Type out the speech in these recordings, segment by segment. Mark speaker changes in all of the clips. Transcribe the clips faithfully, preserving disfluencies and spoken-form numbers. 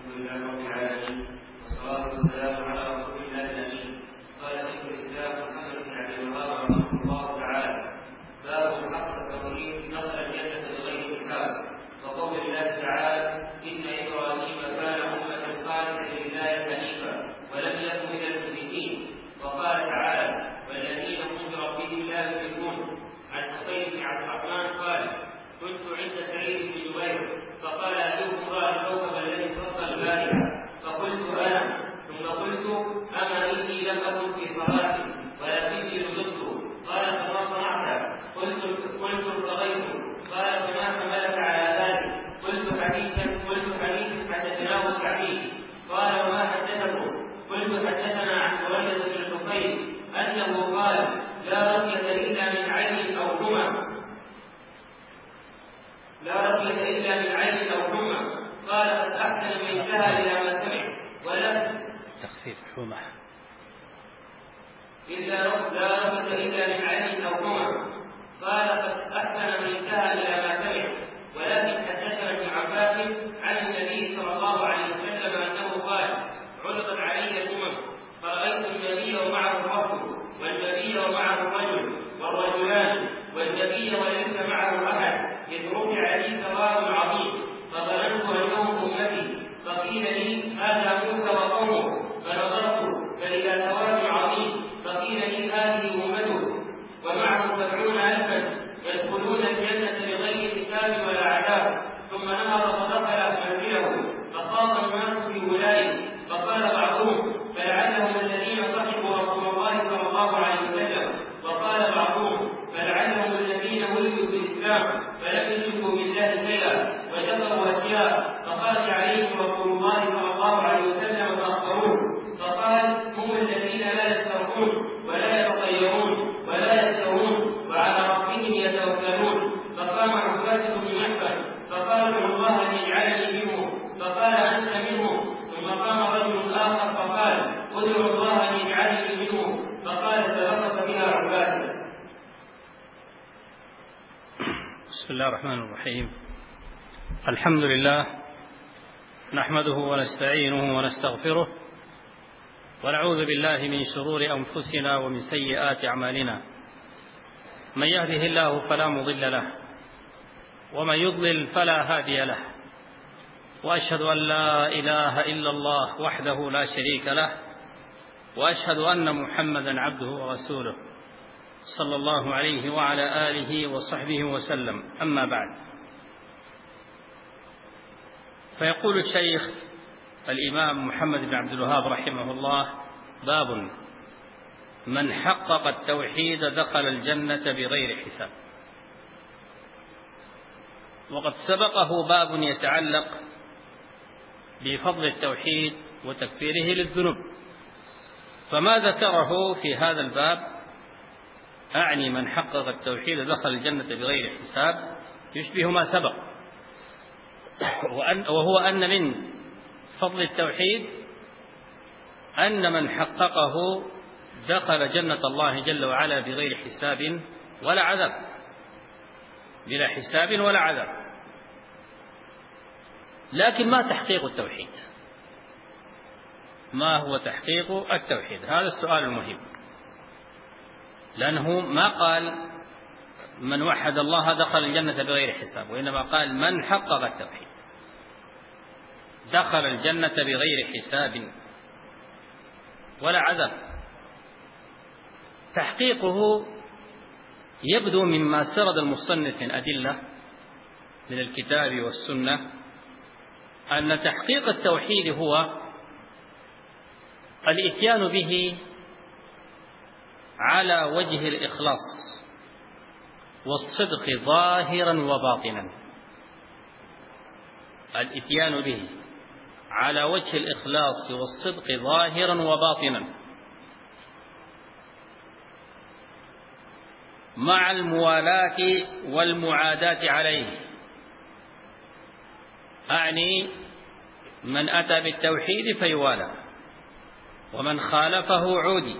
Speaker 1: الحمد لله رب العالمين والصلاة والسلام على رسول الله الأمين. قال شيخ الإسلام محمد بن عبد الوهاب رحمه الله تعالى: باب حق التوحيد دخل الجنة بغير حساب. وقول الله تعالى: إن إبراهيم كان أمة قانتا لله حنيفا ولم يكن من المشركين. وقال تعالى: والذين هم بربهم لا يشركون. عن حسين بن عبد الرحمن قال: كنت عند سعيد بن جبير فقال: أيكم رأى الكوكب الذي فضل البارحة؟ فقلت أنا، ثم قلت: أما إني لم أكن في صلاة ولكني رزقت. قال: فما صنعت؟ قلت قلت ارتضيت. قال: فما حملك على ذلك؟ قلت حديثا قلت حديث حدثناه الحديث. قال: وما حدثكم؟ قلت حدثنا عن ولد بن الحصين أنه قال: لا رقية إلا من عين أو حمى لا رقية إلا من عين أو حمى. قال: قد أحسن من انتهى إلى ما سمع ولم
Speaker 2: تخفيف حمى
Speaker 1: إلا لا رقية إلا من عين أو حمى. قال: قد أحسن من انتهى إلى ما سمع. ولكن حدثنا ابن عباس عن النبي صلى الله عليه وسلم أنه قال: عرضت علي الأمم فرأيت النبي ومعه الرجل والنبي ومعه الرجل والرجلان والنبي وليس معه أحد، إذ رفع لي سواد عظيم فظننت أنهم أمتي. فقيل لي: هذا موسى وقومه. فنظرت فإذا سواد عظيم فقيل لي: هذه أمته ومعه سبعون ألفا يدخلون الجنة بغير حساب ولا عذاب. ثم نهض فدخل منزله فخاض الناس في ولايه. فقال بعضهم: فلعلهم الذين صحبوا رسول الله صلى الله عليه وسلم. وقال بعضهم: فلعلهم الذين ولدوا في الإسلام فلم يشركوا بالله شيئا وذكروا أشياء فخرج عليهم رسول الله صلى الله عليه وسلم فأخبروه. فقال: هم الذين لا يسترقون ولا يتطيرون ولا يستوون وعلى ربهم يتوكلون. فقام عبادة بن محسن فقال: الله أن يجعلني منهم. فقال: أنت منهم. ثم قام رجل آخر فقال: ادعو الله أن يجعلني منهم. فقال: فبسط بها عبادة.
Speaker 2: بسم الله الرحمن الرحيم. الحمد لله نحمده ونستعينه ونستغفره ونعوذ بالله من شرور أنفسنا ومن سيئات أعمالنا. من يهده الله فلا مضل له ومن يضلل فلا هادي له. وأشهد أن لا إله إلا الله وحده لا شريك له وأشهد أن محمدا عبده ورسوله صلى الله عليه وعلى آله وصحبه وسلم. أما بعد، فيقول الشيخ الإمام محمد بن عبد الوهاب رحمه الله: باب من حقق التوحيد دخل الجنة بغير حساب. وقد سبقه باب يتعلق بفضل التوحيد وتكفيره للذنوب، فما ذكره في هذا الباب أعني من حقق التوحيد دخل الجنة بغير حساب يشبه ما سبق، وهو أن من فضل التوحيد أن من حققه دخل جنة الله جل وعلا بغير حساب ولا عذاب، بلا حساب ولا عذاب. لكن ما تحقيق التوحيد؟ ما هو تحقيق التوحيد؟ هذا السؤال المهم، لأنه ما قال من وحد الله دخل الجنة بغير حساب، وإنما قال من حقق التوحيد دخل الجنة بغير حساب ولا عذاب. تحقيقه يبدو مما سرد المصنف من أدلة من الكتاب والسنة أن تحقيق التوحيد هو الإتيان به على وجه الإخلاص والصدق ظاهرا وباطنا. الإتيان به على وجه الإخلاص والصدق ظاهرا وباطنا مع الموالاة والمعاداة عليه. أعني من أتى بالتوحيد فيوالى ومن خالفه عودي،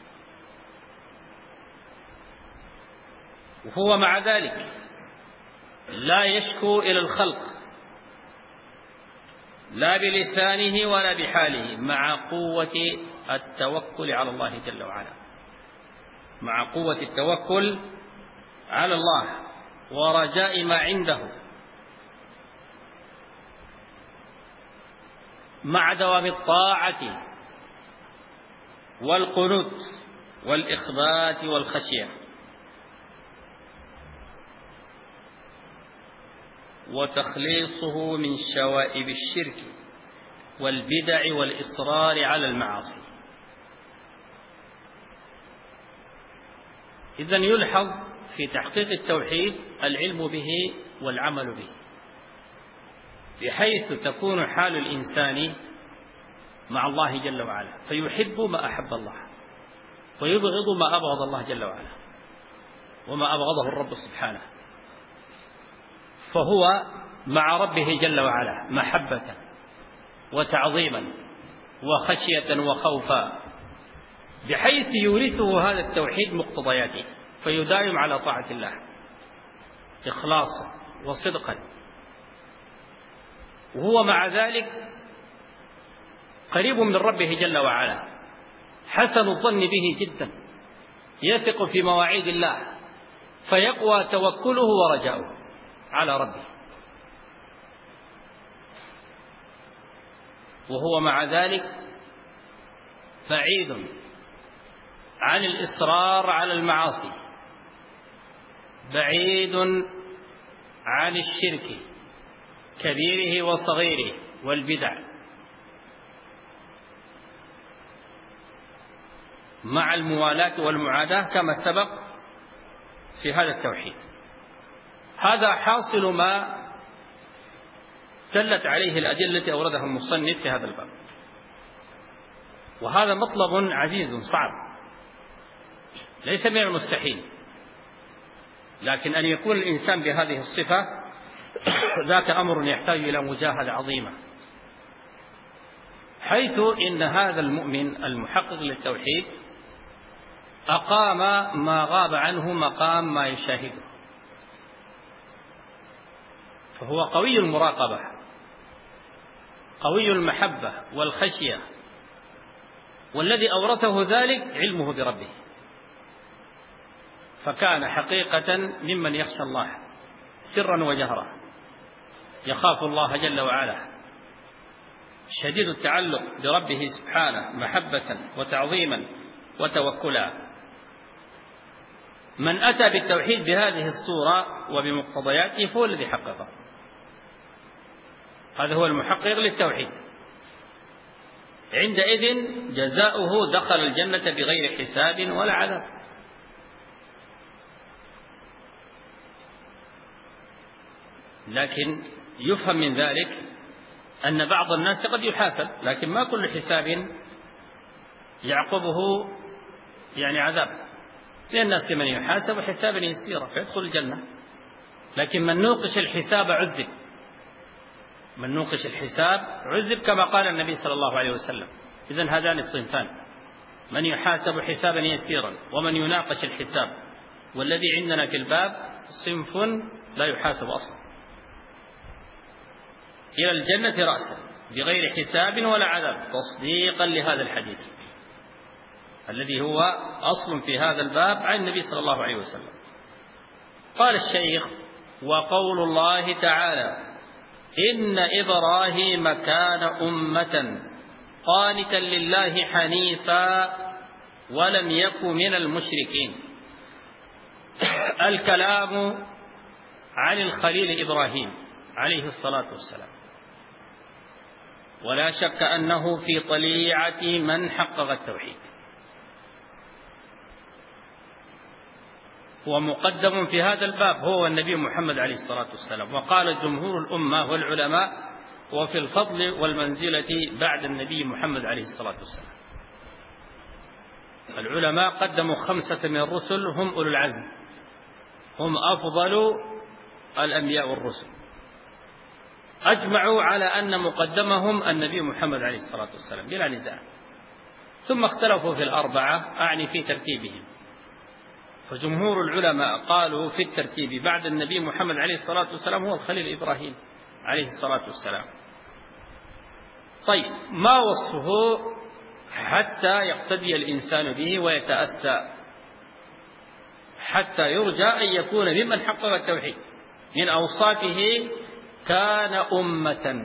Speaker 2: وهو مع ذلك لا يشكو إلى الخلق لا بلسانه ولا بحاله، مع قوة التوكل على الله جل وعلا، مع قوة التوكل على الله ورجاء ما عنده، مع دوام الطاعة والقنوت والإخبات والخشية، وتخليصه من شوائب الشرك والبدع والإصرار على المعاصي. إذن يلحظ في تحقيق التوحيد العلم به والعمل به، بحيث تكون حال الإنسان مع الله جل وعلا فيحب ما أحب الله ويبغض ما أبغض الله جل وعلا وما أبغضه الرب سبحانه، فهو مع ربه جل وعلا محبة وتعظيما وخشية وخوفا، بحيث يورثه هذا التوحيد مقتضياته فيداوم على طاعة الله إخلاصا وصدقا، وهو مع ذلك قريب من ربه جل وعلا، حسن الظن به جدا، يثق في مواعيد الله فيقوى توكله ورجاؤه على ربه، وهو مع ذلك بعيد عن الإصرار على المعاصي، بعيد عن الشرك كبيره وصغيره والبدع، مع الموالاة والمعاداة كما سبق في هذا التوحيد. هذا حاصل ما دلت عليه الأدلة التي أوردها المصنف في هذا الباب، وهذا مطلب عزيز صعب ليس من المستحيل، لكن أن يكون الإنسان بهذه الصفة ذاك أمر يحتاج إلى مجاهدة عظيمة، حيث إن هذا المؤمن المحقق للتوحيد أقام ما غاب عنه مقام ما يشاهده، فهو قوي المراقبة قوي المحبة والخشية، والذي أورثه ذلك علمه بربه، فكان حقيقة ممن يخشى الله سرا وجهرا، يخاف الله جل وعلا، شديد التعلق بربه سبحانه محبة وتعظيما وتوكلا. من أتى بالتوحيد بهذه الصورة وبمقتضياته فهو الذي حققه، هذا هو المحقق للتوحيد، عندئذ جزاؤه دخل الجنة بغير حساب ولا عذاب. لكن يفهم من ذلك أن بعض الناس قد يحاسب، لكن ما كل حساب يعقبه يعني عذاب، لأن الناس لمن يحاسب حسابا يسيرا فيدخل الجنة، لكن من نوقش الحساب عذب، من نوقش الحساب عذب كما قال النبي صلى الله عليه وسلم. إذن هذان الصنفان، من يحاسب حسابا يسيرا ومن يناقش الحساب، والذي عندنا في الباب صنف لا يحاسب أصلا، إلى الجنة رأسا بغير حساب ولا عذاب، تصديقا لهذا الحديث الذي هو أصل في هذا الباب عن النبي صلى الله عليه وسلم. قال الشيخ: وقول الله تعالى: إن إبراهيم كان أمة قانتا لله حنيفا ولم يك من المشركين. الكلام عن الخليل إبراهيم عليه الصلاة والسلام، ولا شك أنه في طليعة من حقق التوحيد، ومقدم في هذا الباب هو النبي محمد عليه الصلاة والسلام. وقال جمهور الأمة والعلماء: وفي الفضل والمنزلة بعد النبي محمد عليه الصلاة والسلام. العلماء قدموا خمسة من الرسل هم أولو العزم، هم أفضل الأنبياء والرسل، أجمعوا على أن مقدمهم النبي محمد عليه الصلاة والسلام بلا نزاع، ثم اختلفوا في الأربعة أعني في ترتيبهم، فجمهور العلماء قالوا في الترتيب بعد النبي محمد عليه الصلاة والسلام هو الخليل إبراهيم عليه الصلاة والسلام، طيب، ما وصفه حتى يقتدي الإنسان به ويتأسى، حتى يرجى أن يكون ممن حقق التوحيد؟ من أوصافه: كان أمة،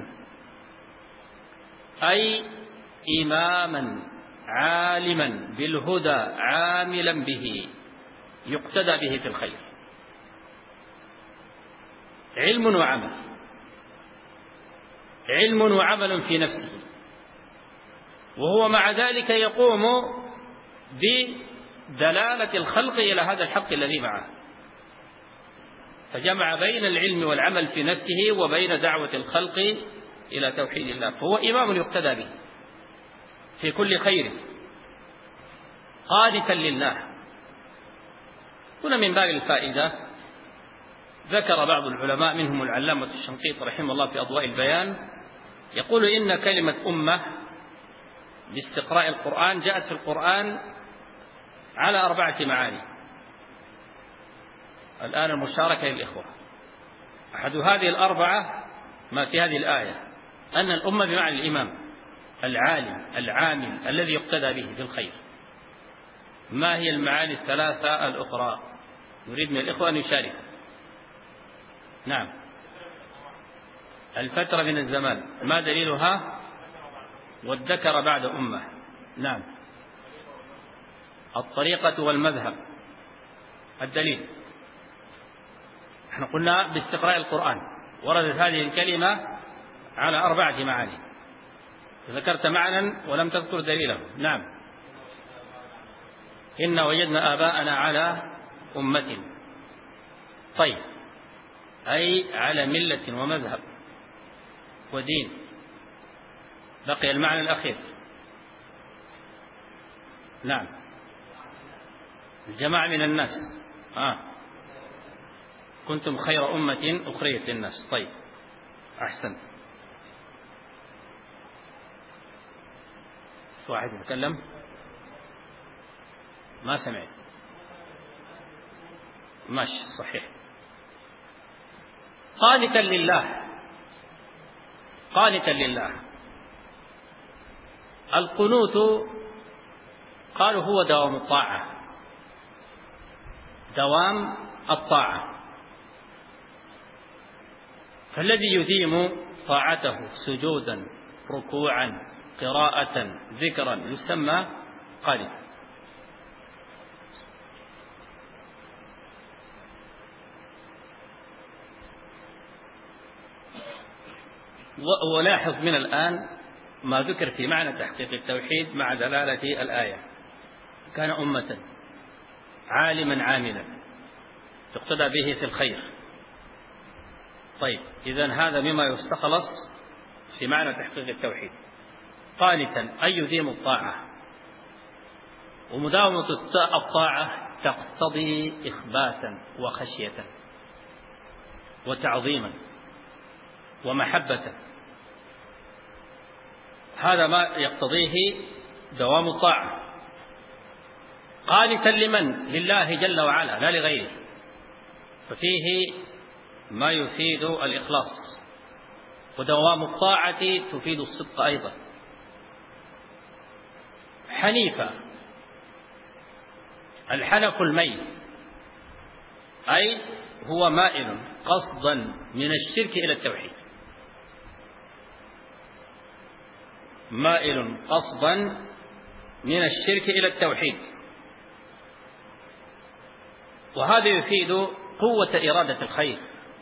Speaker 2: أي إماما عالما بالهدى عاملا به يقتدى به في الخير، علم وعمل، علم وعمل في نفسه، وهو مع ذلك يقوم بدلالة الخلق إلى هذا الحق الذي معه، فجمع بين العلم والعمل في نفسه وبين دعوة الخلق إلى توحيد الله، فهو إمام يقتدى به في كل خير، قانتا لله. هنا من باب الفائدة ذكر بعض العلماء منهم العلامة الشنقيطي رحمه الله في أضواء البيان، يقول إن كلمة أمة باستقراء القرآن جاءت في القرآن على أربعة معاني. الآن المشاركة للإخوة، أحد هذه الأربعة ما في هذه الآية، أن الأمة بمعنى الإمام العالم العامل الذي يقتدى به في الخير. ما هي المعاني الثلاثة الأخرى؟ نريد من الإخوة أن يشاركوا. نعم. الفترة من الزمان، ما دليلها؟ والذكر بعد أمة. نعم. الطريقة والمذهب، الدليل؟ احنا قلنا باستقراء القرآن وردت هذه الكلمة على أربعة معاني، ذكرت معنى ولم تذكر دليله. نعم. إن وجدنا آباءنا على أمة. طيب، أي على ملة ومذهب ودين. بقي المعنى الأخير. نعم. الجماعة من الناس. آه. كنتم خير أمة أخرجت للناس. طيب، أحسنت. واحد يتكلم؟ ما سمعت. ماشي، صحيح. قانتا لله، قانتا لله. القنوت قالوا هو دوام الطاعة، دوام الطاعة، فالذي يديم طاعته سجودا ركوعا قراءة ذكرا يسمى قانتا. ولاحظ من الآن ما ذكر في معنى تحقيق التوحيد مع دلالة الآية: كان أمة عالما عاملا يقتدى به في الخير. طيب، إذن هذا مما يستخلص في معنى تحقيق التوحيد. قانتا أي يديم الطاعة، ومداومة الطاعة تقتضي إخباتا وخشية وتعظيما ومحبة، هذا ما يقتضيه دوام الطاعة. قانتا لمن؟ لله جل وعلا لا لغيره، ففيه ما يفيد الإخلاص، ودوام الطاعة تفيد الصدق أيضا. حنيفة، الحنف الميل، أي هو مائل قصدا من الشرك إلى التوحيد، مائل قصدا من الشرك إلى التوحيد، وهذا يفيد قوة إرادة الخير،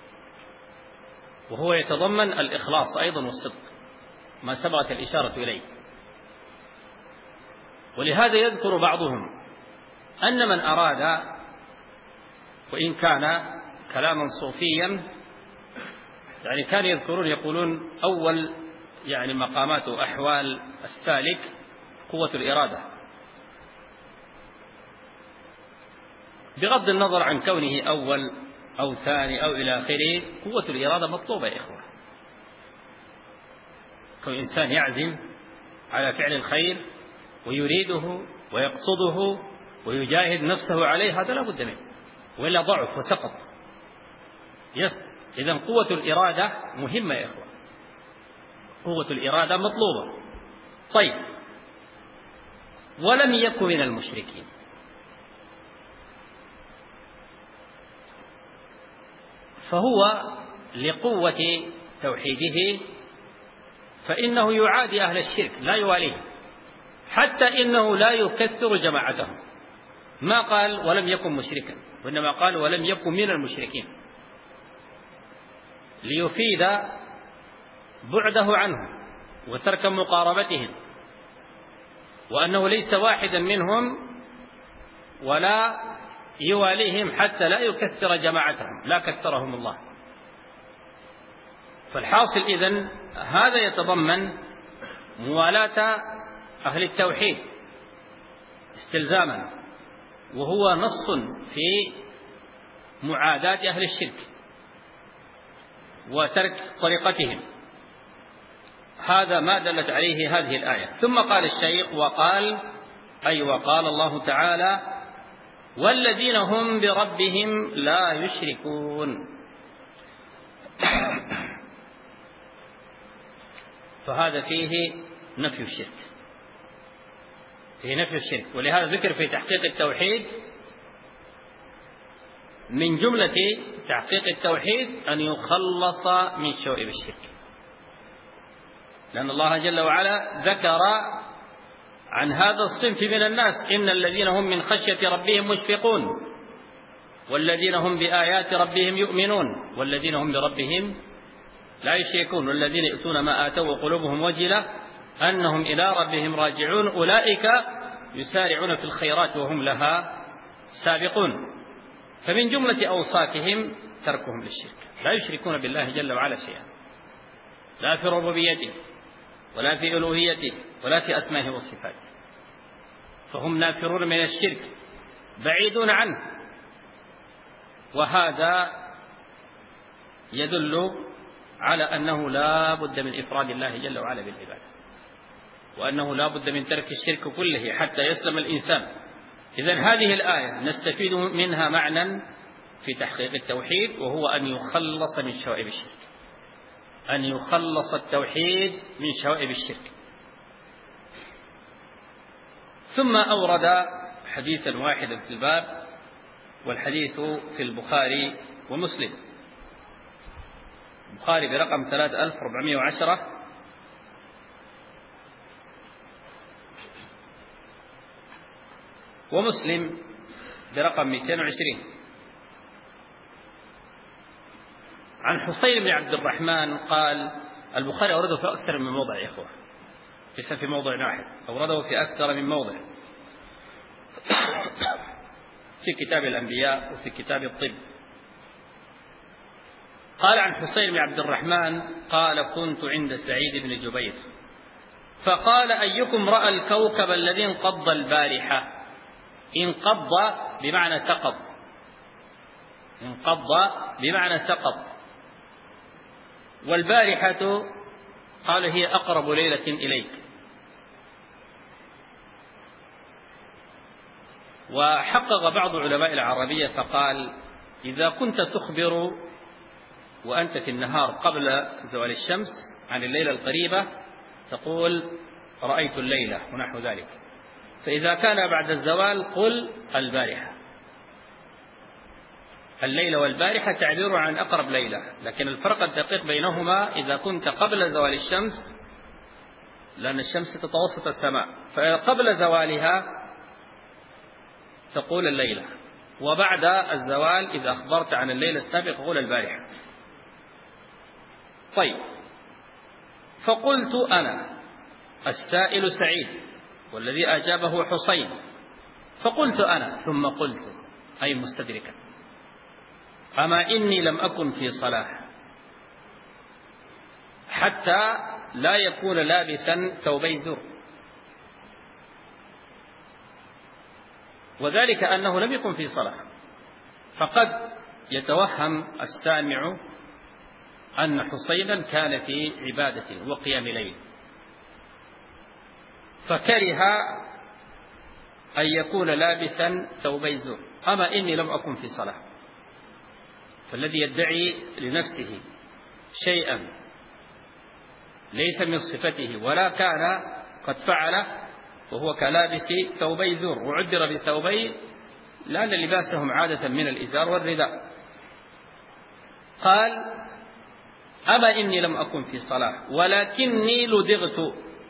Speaker 2: وهو يتضمن الإخلاص أيضا والصدق، ما سبقت الإشارة إليه. ولهذا يذكر بعضهم أن من أراد، وإن كان كلاما صوفيا، يعني كانوا يذكرون يقولون أول يعني مقامات وأحوال السالك قوة الإرادة، بغض النظر عن كونه أول أو ثاني أو إلى آخره، قوة الإرادة مطلوبة يا إخوة. كون إنسان يعزم على فعل الخير ويريده ويقصده ويجاهد نفسه عليه، هذا لا بد منه، وإلا ضعف وسقط. إذن قوة الإرادة مهمة يا إخوة. قوة الإرادة مطلوبة. طيب، ولم يكن من المشركين، فهو لقوة توحيده فإنه يعادي أهل الشرك لا يواليه، حتى إنه لا يكثر جماعتهم. ما قال ولم يكن مشركا، وإنما قال ولم يكن من المشركين، ليفيد بعده عنهم وترك مقاربتهم، وأنه ليس واحدا منهم ولا يواليهم حتى لا يكثر جماعتهم، لا كثرهم الله. فالحاصل إذن هذا يتضمن موالاة أهل التوحيد استلزاما، وهو نص في معاداة أهل الشرك وترك طريقتهم. هذا ما دلت عليه هذه الآية. ثم قال الشيخ وقال أي وقال الله تعالى والذين هم بربهم لا يشركون. فهذا فيه نفي الشرك، فيه نفي الشرك. ولهذا ذكر في تحقيق التوحيد من جملة تحقيق التوحيد أن يخلص من شوائب الشرك، لأن الله جل وعلا ذكر عن هذا الصنف من الناس إن الذين هم من خشية ربهم مشفقون والذين هم بآيات ربهم يؤمنون والذين هم بربهم لا يشركون والذين يؤتون ما آتوا وقلوبهم وجلة أنهم إلى ربهم راجعون أولئك يسارعون في الخيرات وهم لها سابقون. فمن جملة أوصافهم تركهم للشرك، لا يشركون بالله جل وعلا شيئا، لا في ربوبيته ولا في ألوهيته ولا في أسمائه وصفاته، فهم نافرون من الشرك بعيدون عنه. وهذا يدل على أنه لا بد من إفراد الله جل وعلا بالعبادة، وأنه لا بد من ترك الشرك كله حتى يسلم الإنسان. إذن هذه الآية نستفيد منها معنى في تحقيق التوحيد، وهو أن يخلص من شوائب الشرك، أن يخلص التوحيد من شوائب الشرك. ثم أورد حديثا واحدا في الباب، والحديث في البخاري ومسلم. البخاري برقم ثلاثة آلاف وأربعمائة وعشرة، ومسلم برقم مئتين وعشرين، عن حسين بن عبد الرحمن قال. البخاري أورده في أكثر من موضع يا إخوة، ليس في موضع واحد، أورده في أكثر من موضع، في كتاب الأنبياء وفي كتاب الطب. قال عن حسين بن عبد الرحمن قال كنت عند سعيد بن جبير فقال أيكم رأى الكوكب الذي انقض البارحة؟ انقض بمعنى سقط، انقض بمعنى سقط. والبارحة قال هي أقرب ليلة إليك. وحقق بعض علماء العربية فقال إذا كنت تخبر وأنت في النهار قبل زوال الشمس عن الليلة القريبة تقول رأيت الليلة ونحو ذلك، فإذا كان بعد الزوال قل البارحة. الليلة والبارحة تعبير عن أقرب ليلة، لكن الفرق الدقيق بينهما إذا كنت قبل زوال الشمس، لأن الشمس تتوسط السماء، فقبل زوالها تقول الليلة، وبعد الزوال إذا أخبرت عن الليلة السابقة قول البارحة. طيب، فقلت أنا السائل سعيد والذي أجابه حسين، فقلت أنا ثم قلت أي مستدركا أما إني لم أكن في صلاة حتى لا يكون لابسا ثوبي زر، وذلك أنه لم يكن في صلاة. فقد يتوهم السامع أن حسينا كان في عبادة وقيام ليل، فكره أن يكون لابسا ثوبي زر. أما إني لم أكن في صلاة، فالذي يدعي لنفسه شيئا ليس من صفته ولا كان قد فعله، وهو كلابس ثوبي زور، وعبر بثوبين لأن لباسهم عادة من الإزار والرداء. قال: أما إني لم أكن في صلاة ولكني لدغت.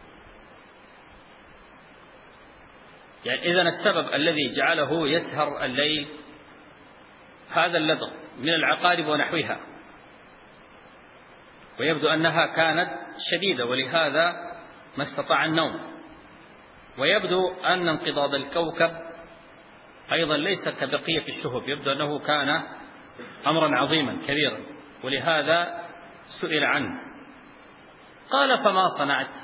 Speaker 2: يعني إذن السبب الذي جعله يسهر الليل هذا اللدغ من العقارب ونحوها، ويبدو أنها كانت شديدة ولهذا ما استطاع النوم. ويبدو أن انقضاض الكوكب أيضا ليس كبقية الشهب، يبدو أنه كان أمرا عظيما كبيرا، ولهذا سئل عنه. قال: فما صنعت؟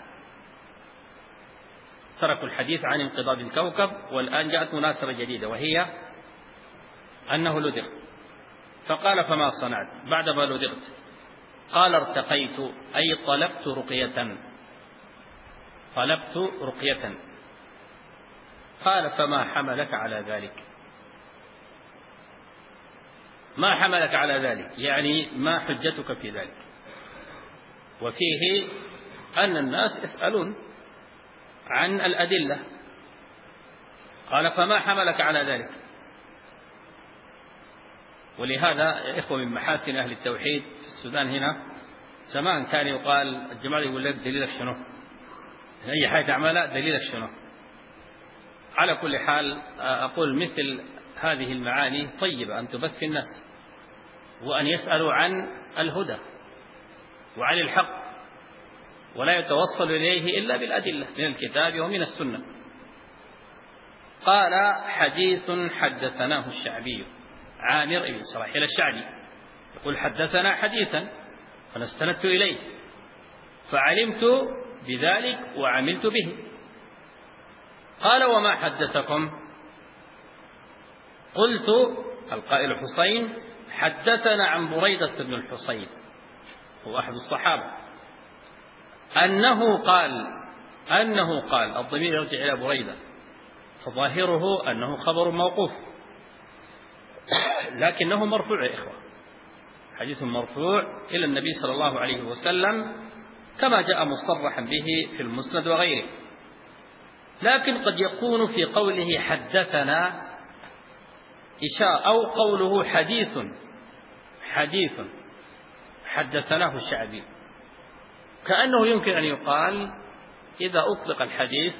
Speaker 2: تركوا الحديث عن انقضاض الكوكب، والآن جاءت مناسبة جديدة وهي أنه لدغ. فقال: فما صنعت بعدما لدغت؟ قال: ارتقيت، أي طلبت رقية، طلبت رقية. قال: فما حملك على ذلك؟ ما حملك على ذلك يعني ما حجتك في ذلك؟ وفيه أن الناس يسألون عن الأدلة. قال: فما حملك على ذلك؟ ولهذا يا إخوة من محاسن أهل التوحيد في السودان هنا، زمان كان يقال الجماعة يقول لك دليلك شنو؟ أي حاجة تعملها دليلك شنو؟ على كل حال أقول مثل هذه المعاني طيبة أن تبث في الناس، وأن يسألوا عن الهدى وعن الحق، ولا يتوصل إليه إلا بالأدلة من الكتاب ومن السنة. قال: حديث حدثناه الشعبي، عامر بن شراحيل الشعبي يقول: حدثنا حديثا فأنا استندت إليه فعلمت بذلك وعملت به. قال: وما حدثكم؟ قلت القائل حسين: حدثنا عن بريدة بن الحصين، هو أحد الصحابة، أنه قال أنه قال الضمير يرجع إلى بريدة، فظاهره أنه خبر موقوف، لكنه مرفوع يا إخوة، حديث مرفوع إلى النبي صلى الله عليه وسلم كما جاء مصرحا به في المسند وغيره. لكن قد يكون في قوله حدثنا إشارة، أو قوله حديث حديث حدثناه الشعبي، كأنه يمكن أن يقال إذا أطلق الحديث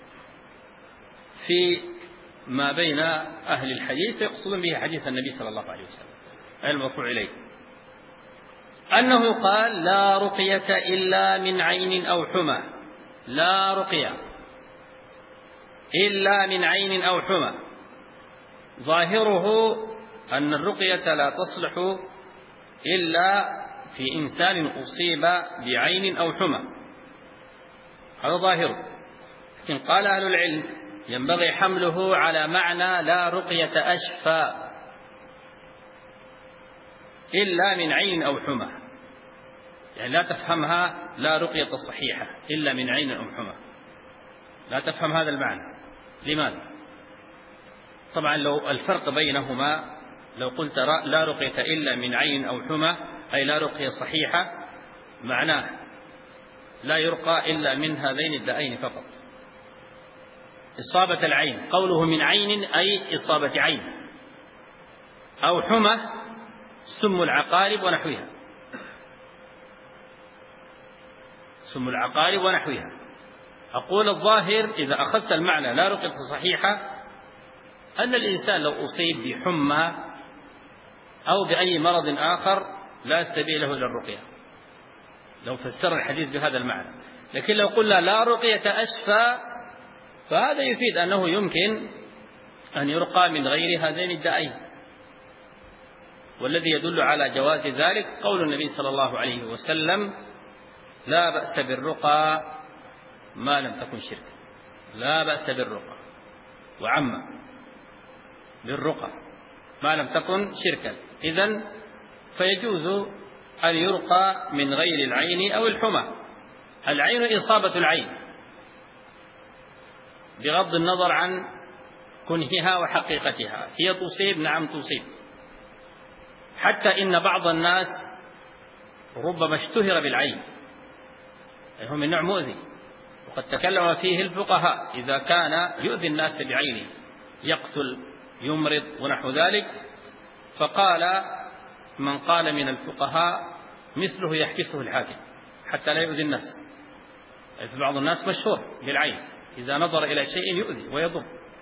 Speaker 2: في ما بين أهل الحديث يقصدون به حديث النبي صلى الله عليه وسلم المرفوع إليه، أنه قال: لا رقية إلا من عين أو حمى، لا رقية إلا من عين أو حمى. ظاهره أن الرقية لا تصلح إلا في إنسان أصيب بعين أو حمى، هذا ظاهره. لكن قال أهل العلم ينبغي حمله على معنى لا رقية أشفى إلا من عين أو حمى، يعني لا تفهمها لا رقية صحيحة إلا من عين أو حمى، لا تفهم هذا المعنى. لماذا؟ طبعا لو الفرق بينهما، لو قلت لا رقية إلا من عين أو حمى أي لا رقية صحيحة، معناه لا يرقى إلا من هذين الدائين فقط. إصابة العين، قوله من عين أي إصابة عين، أو حمى سم العقارب ونحوها، سم العقارب ونحوها. أقول الظاهر إذا أخذت المعنى لا رقية صحيحة أن الإنسان لو أصيب بحمى أو بأي مرض آخر لا يستبيح له إلى الرقية، لو فسر الحديث بهذا المعنى. لكن لو قلنا لا رقية أشفى فهذا يفيد أنه يمكن أن يرقى من غير هذين الدائين، والذي يدل على جواز ذلك قول النبي صلى الله عليه وسلم: لا بأس بالرقى ما لم تكن شركا، لا بأس بالرقى، وعم بالرقى ما لم تكن شركا. إذن فيجوز أن يرقى من غير العين أو الحمى. العين إصابة العين بغض النظر عن كنهها وحقيقتها، هي تصيب، نعم تصيب، حتى إن بعض الناس ربما اشتهر بالعين هو من نوع مؤذي، وقد تكلم فيه الفقهاء إذا كان يؤذي الناس بعينه، يقتل يمرض ونحو ذلك، فقال من قال من الفقهاء مثله يحبسه الحاكم حتى لا يؤذي الناس. في بعض الناس مشهور بالعين، إذا نظر إلى شيء يؤذي ويضر.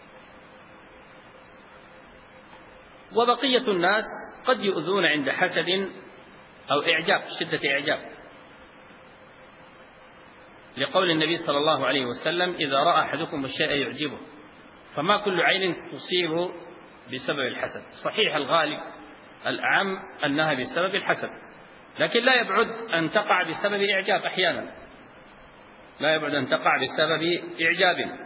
Speaker 2: وبقية الناس قد يؤذون عند حسد أو إعجاب، شدة إعجاب، لقول النبي صلى الله عليه وسلم إذا رأى أحدكم الشيء يعجبه، فما كل عين تصيب بسبب الحسد. صحيح الغالب الأعم أنها بسبب الحسد، لكن لا يبعد أن تقع بسبب إعجاب أحيانا، لا يبعد أن تقع بسبب إعجاب.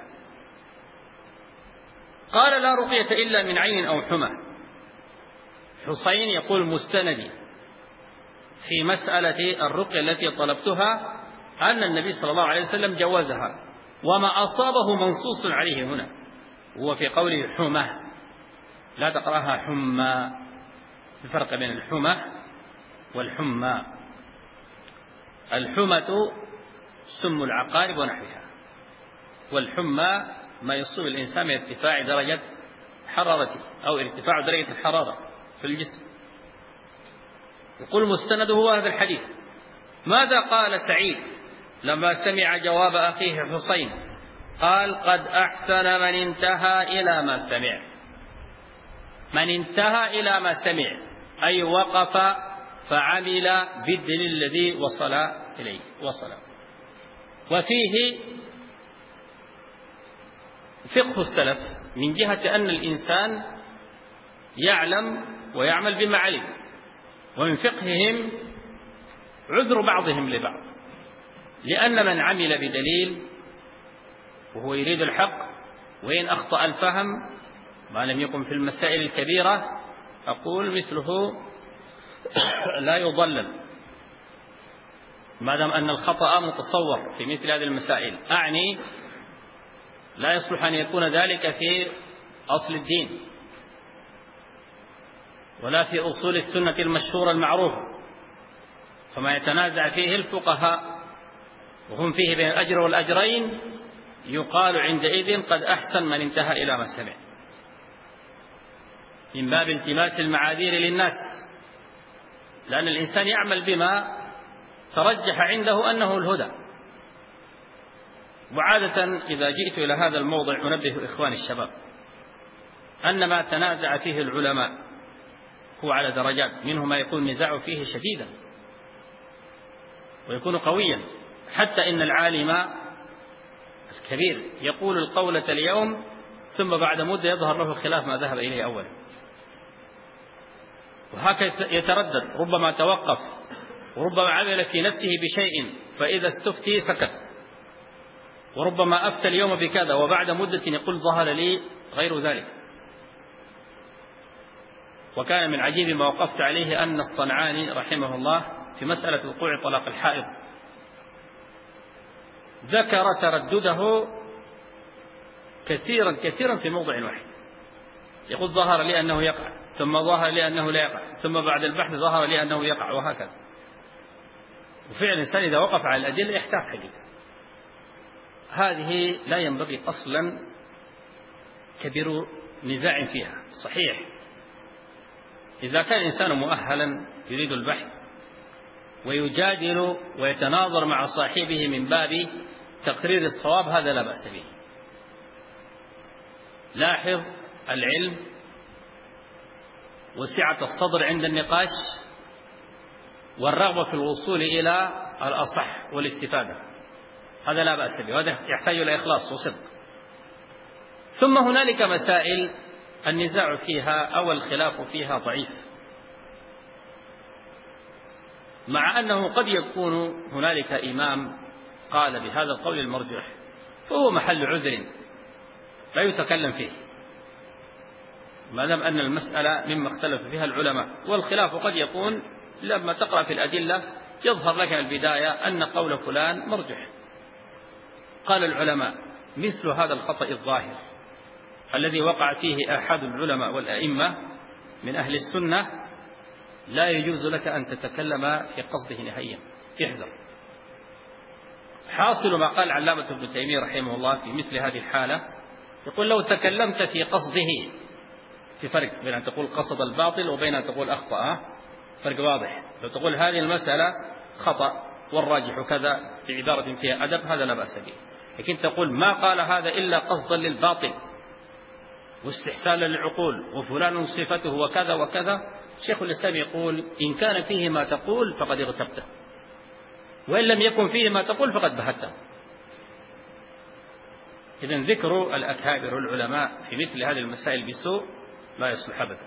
Speaker 2: قال لا رقية إلا من عين أو حمى. حسين يقول مستندي في مسألة الرقية التي طلبتها أن النبي صلى الله عليه وسلم جوزها، وما أصابه منصوص عليه هنا، هو في قوله حمى، لا تقرأها حمى، في فرق بين الحمى والحمى. الحمى سم العقارب ونحوها، والحمى ما يصيب الإنسان من ارتفاع درجة حرارته أو ارتفاع درجة الحرارة في الجسم. يقول مستنده هو هذا الحديث. ماذا قال سعيد لما سمع جواب أخيه حسين؟ قال قد أحسن من انتهى إلى ما سمع. من انتهى إلى ما سمع أي وقف فعمل بالدليل الذي وصل إليه وصل. وفيه فقه السلف من جهة أن الإنسان يعلم ويعمل بما علم، ومن فقههم عذر بعضهم لبعض، لأن من عمل بدليل وهو يريد الحق وإن أخطأ الفهم ما لم يكن في المسائل الكبيرة أقول مثله لا يضلل ما دام أن الخطأ متصور في مثل هذه المسائل. أعني لا يصلح أن يكون ذلك في أصل الدين ولا في أصول السنة المشهورة المعروفة، فما يتنازع فيه الفقهاء وهم فيه بين الأجر والأجرين يقال عندئذ قد أحسن من انتهى إلى ما سمع، من باب التماس المعاذير للناس، لأن الإنسان يعمل بما ترجح عنده أنه الهدى. وعادة إذا جئت إلى هذا الموضع أنبه إخواني الشباب أن ما تنازع فيه العلماء هو على درجات، منه ما يكون نزاع فيه شديدا ويكون قويا، حتى إن العالم الكبير يقول القولة اليوم ثم بعد مدة يظهر له خلاف ما ذهب إليه أولا، وهكذا يتردد، ربما توقف وربما عمل في نفسه بشيء فإذا استفتي سكت، وربما أفتى اليوم بكذا وبعد مدة يقول ظهر لي غير ذلك. وكان من عجيب ما وقفت عليه أن الصنعاني رحمه الله في مسألة وقوع طلاق الحائض ذكر تردده كثيرا كثيرا في موضع واحد، يقول ظهر لي أنه يقع، ثم ظهر لي أنه لا يقع، ثم بعد البحث ظهر لي أنه يقع، وهكذا. وفعلا الإنسان إذا وقف على الأدلة يحتاط حقيقة. هذه لا ينبغي أصلا كبير نزاع فيها. صحيح إذا كان الإنسان مؤهلا يريد البحث ويجادل ويتناظر مع صاحبه من باب تقرير الصواب هذا لا بأس به. لاحظ العلم وسعة الصدر عند النقاش والرغبة في الوصول إلى الأصح والاستفادة، هذا لا بأس به، وهذا يحتاج إلى إخلاص وصدق. ثم هنالك مسائل النزاع فيها أو الخلاف فيها ضعيف، مع أنه قد يكون هنالك إمام قال بهذا القول المرجح فهو محل عذر لا يتكلم فيه، ما دام أن المسألة مما اختلف فيها العلماء. والخلاف قد يكون لما تقرأ في الأدلة يظهر لك البداية أن قول فلان مرجح. قال العلماء مثل هذا الخطأ الظاهر الذي وقع فيه أحد العلماء والأئمة من أهل السنة لا يجوز لك أن تتكلم في قصده نهائيا، احذر. حاصل ما قال علامة ابن تيمية رحمه الله في مثل هذه الحالة، يقول لو تكلمت في قصده، في فرق بين أن تقول قصد الباطل وبين أن تقول أخطأ، فرق واضح. لو تقول هذه المسألة خطأ والراجح كذا بعبارة فيها أدب، هذا لا بأس به. لكن تقول ما قال هذا إلا قصدا للباطل واستحسانا للعقول وفلان صفته وكذا وكذا، شيخ الإسلام يقول إن كان فيه ما تقول فقد اغتبته، وإن لم يكن فيه ما تقول فقد بهته. إذن ذكر الأكابر والعلماء في مثل هذه المسائل بسوء لا يصلح أبدا.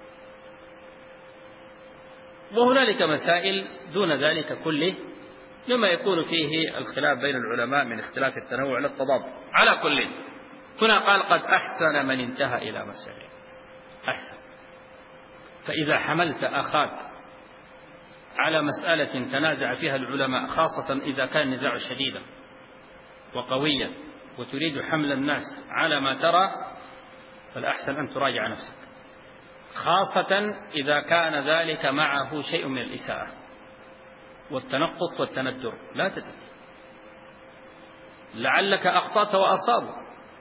Speaker 2: وهنالك مسائل دون ذلك كله مما يكون فيه الخلاف بين العلماء من اختلاف التنوع للتضاد. على كل هنا قال قد أحسن من انتهى إلى ما سمع. أحسن، فإذا حملت أخاك على مسألة تنازع فيها العلماء، خاصة إذا كان نزاع شديدا وقويا وتريد حمل الناس على ما ترى، فالأحسن أن تراجع نفسك، خاصة إذا كان ذلك معه شيء من الإساءة والتنقص والتندر. لا تدري، لعلك أخطأت وأصابوا.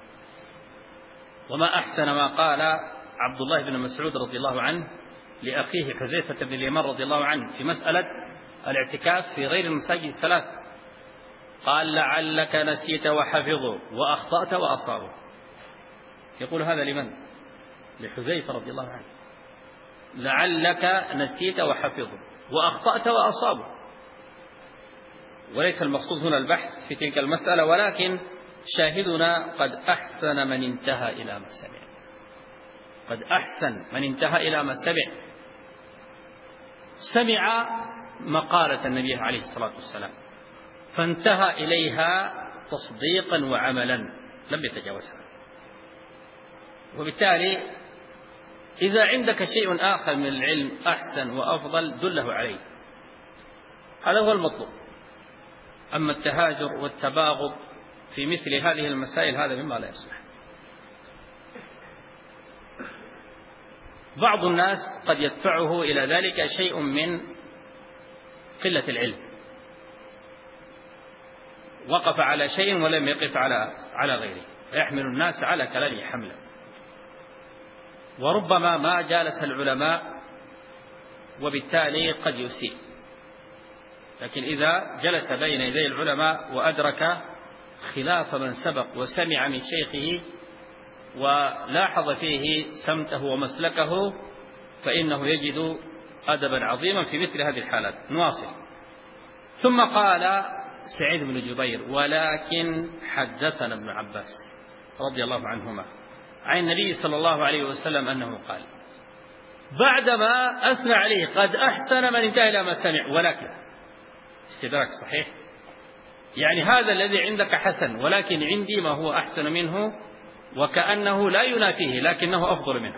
Speaker 2: وما أحسن ما قال عبد الله بن مسعود رضي الله عنه لأخيه حذيفة بن اليمان رضي الله عنه في مسألة الاعتكاف في غير المساجد الثلاث، قال لعلك نسيت وحفظوا وأخطأت وأصابوا. يقول هذا لمن؟ لحذيفة رضي الله عنه، لعلك نسيت وحفظوا وأخطأت وأصابوا. وليس المقصود هنا البحث في تلك المسألة، ولكن شاهدنا قد أحسن من انتهى إلى ما سمع. قد أحسن من انتهى إلى ما سمع، سمع مقالة النبي عليه الصلاة والسلام فانتهى إليها تصديقا وعملا لم يتجاوزها. وبالتالي إذا عندك شيء آخر من العلم أحسن وأفضل دله عليه، هذا هو المطلوب. أما التهاجر والتباغض في مثل هذه المسائل هذا مما لا يصلح. بعض الناس قد يدفعه إلى ذلك شيء من قلة العلم، وقف على شيء ولم يقف على على غيره، فيحمل الناس على كلامه حملا، وربما ما جالس العلماء وبالتالي قد يسيء. لكن إذا جلس بين يدي العلماء وأدرك خلاف من سبق وسمع من شيخه ولاحظ فيه سمته ومسلكه، فإنه يجد أدبا عظيما في مثل هذه الحالات. نواصل. ثم قال سعيد بن جبير ولكن حدثنا ابن عباس رضي الله عنهما عن النبي صلى الله عليه وسلم أنه قال، بعدما أثنى عليه قد أحسن من انتهى إلى ما سمع، ولكن استدراك صحيح، يعني هذا الذي عندك حسن ولكن عندي ما هو أحسن منه، وكأنه لا ينافيه لكنه أفضل منه،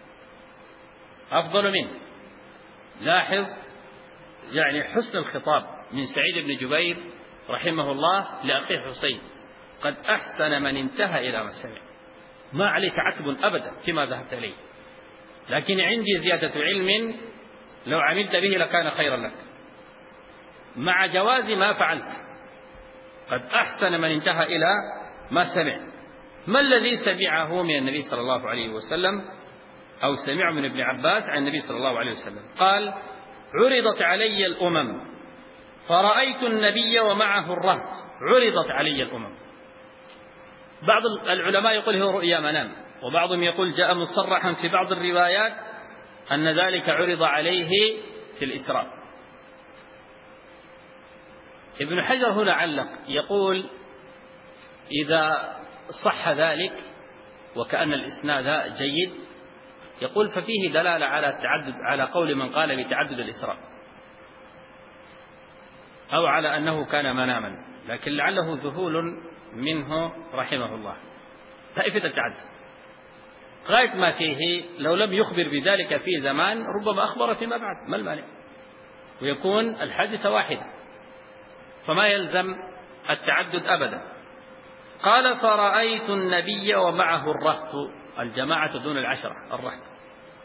Speaker 2: أفضل منه. لاحظ يعني حسن الخطاب من سعيد بن جبير رحمه الله لأخيه حسين، قد أحسن من انتهى إلى ما سمع، ما عليك عتب أبدا فيما ذهبت إليه، لكن عندي زيادة علم لو عملت به لكان خيرا لك، مع جواز ما فعلت. قد أحسن من انتهى إلى ما سمع. ما الذي سمعه من النبي صلى الله عليه وسلم أو سمع من ابن عباس عن النبي صلى الله عليه وسلم؟ قال عرضت علي الأمم فرأيت النبي ومعه الرهط. عرضت علي الأمم، بعض العلماء يقول هو رؤيا منام، وبعضهم يقول جاء مصرحا في بعض الروايات أن ذلك عرض عليه في الإسراء. ابن حجر هنا علق يقول إذا صح ذلك وكأن الإسناد جيد، يقول ففيه دلالة على التعدد، على قول من قال بتعدد الإسراء، أو على أنه كان مناما، لكن لعله ذهول منه رحمه الله. طائفة التعدد غاية ما فيه لو لم يخبر بذلك في زمان ربما أخبر فيما بعد، ما المانع؟ ويكون الحادثة واحدة، فما يلزم التعدد أبدا. قال فرأيت النبي ومعه الرهط، الجماعة دون العشرة الرهط،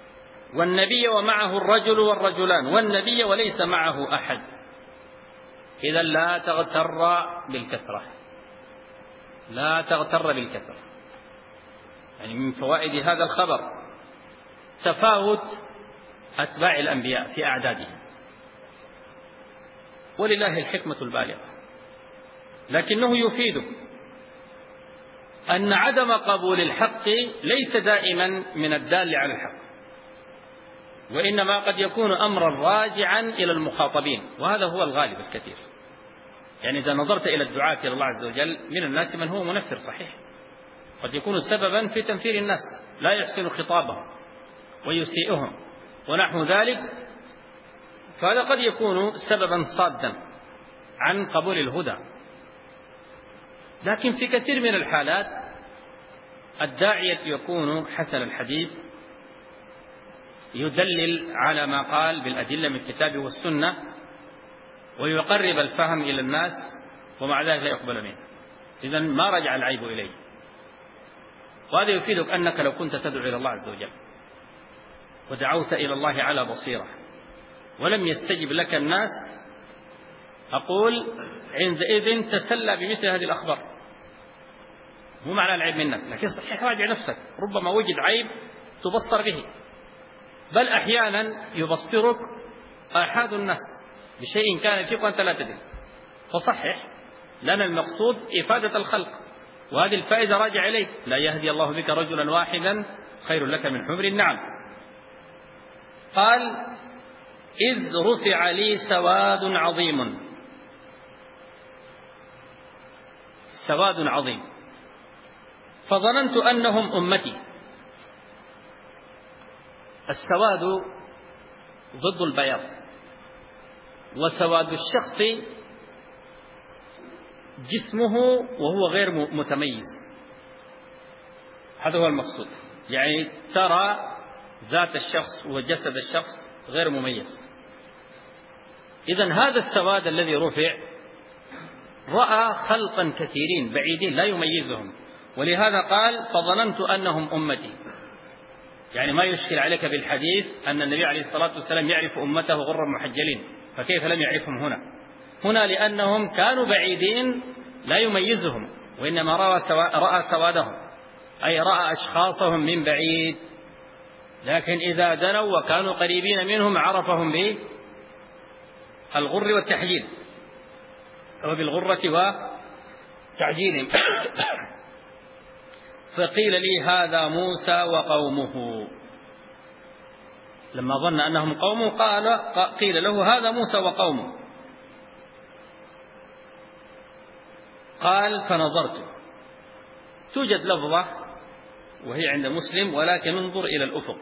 Speaker 2: والنبي ومعه الرجل والرجلان، والنبي وليس معه أحد. إذا لا تغتر بالكثرة، لا تغتر بالكثرة. يعني من فوائد هذا الخبر تفاوت أتباع الأنبياء في أعدادهم، ولله الحكمة البالغة، لكنه يفيد أن عدم قبول الحق ليس دائما من الدال على الحق، وإنما قد يكون أمرا راجعا إلى المخاطبين، وهذا هو الغالب الكثير. يعني إذا نظرت إلى الدعاة إلى الله عز وجل من الناس من هو منفر صحيح، قد يكون سببا في تنفير الناس، لا يحسن خطابهم ويسيئهم ونحو ذلك، فهذا قد يكون سببا صادا عن قبول الهدى. لكن في كثير من الحالات الداعية يكون حسن الحديث، يدلل على ما قال بالأدلة من الكتاب والسنة، ويقرب الفهم إلى الناس، ومع ذلك لا يقبل منه. إذن ما رجع العيب إليه. وهذا يفيدك أنك لو كنت تدعو إلى الله عز وجل ودعوت إلى الله على بصيرة ولم يستجب لك الناس، أقول عندئذ تسلى بمثل هذه الأخبار، مو معنى العيب منك، لكن صحيح راجع نفسك، ربما وجد عيب تبصر به، بل أحيانا يبصرك أحد الناس بشيء كان فيك وأنت لا تدري، فصحح، لأن المقصود إفادة الخلق، وهذه الفائدة راجع إليك. لا يهدي الله بك رجلا واحدا خير لك من حمر النعم. قال إذ رفع لي سواد عظيم. سواد عظيم فظننت أنهم أمتي. السواد ضد البياض، وسواد الشخص جسمه وهو غير متميز، هذا هو المقصود. يعني ترى ذات الشخص وجسد الشخص غير مميز. إذن هذا السواد الذي رفع رأى خلقا كثيرين بعيدين لا يميزهم، ولهذا قال فظننت أنهم أمتي. يعني ما يشكل عليك بالحديث أن النبي عليه الصلاة والسلام يعرف أمته غرا محجلين، فكيف لم يعرفهم هنا؟ هنا لأنهم كانوا بعيدين لا يميزهم، وإنما رأى, سوا... رأى سوادهم، أي رأى أشخاصهم من بعيد، لكن إذا دنوا وكانوا قريبين منهم عرفهم بالغر والتحجيل، أو بالغرة وتعجيلهم. فقيل لي هذا موسى وقومه. لما ظن أنهم قومه قال قيل له هذا موسى وقومه. قال فنظرت. توجد لفظة وهي عند مسلم ولكن انظر إلى الأفق.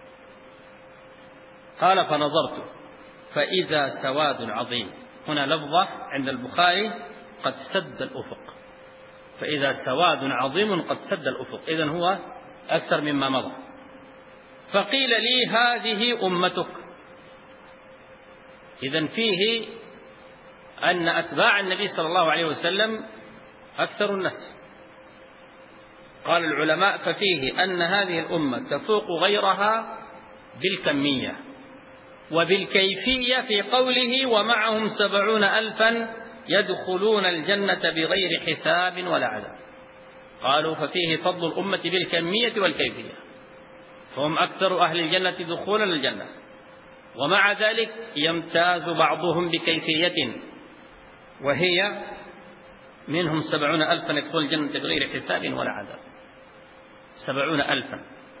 Speaker 2: قال فنظرت فإذا سواد عظيم. هنا لفظة عند البخاري قد سد الأفق، فإذا سواد عظيم قد سد الأفق، إذن هو أكثر مما مضى. فقيل لي هذه أمتك. إذن فيه أن أتباع النبي صلى الله عليه وسلم أكثر الناس. قال العلماء ففيه أن هذه الأمة تفوق غيرها بالكمية وبالكيفية، في قوله ومعهم سبعون ألفا يدخلون الجنة بغير حساب ولا عذاب. قالوا ففيه فضل الأمة بالكمية والكيفية، فهم أكثر أهل الجنة دخولا الجنة، ومع ذلك يمتاز بعضهم بكيفية، وهي منهم سبعون ألفا يدخلون الجنة بغير حساب ولا عذاب. سبعون ألفا.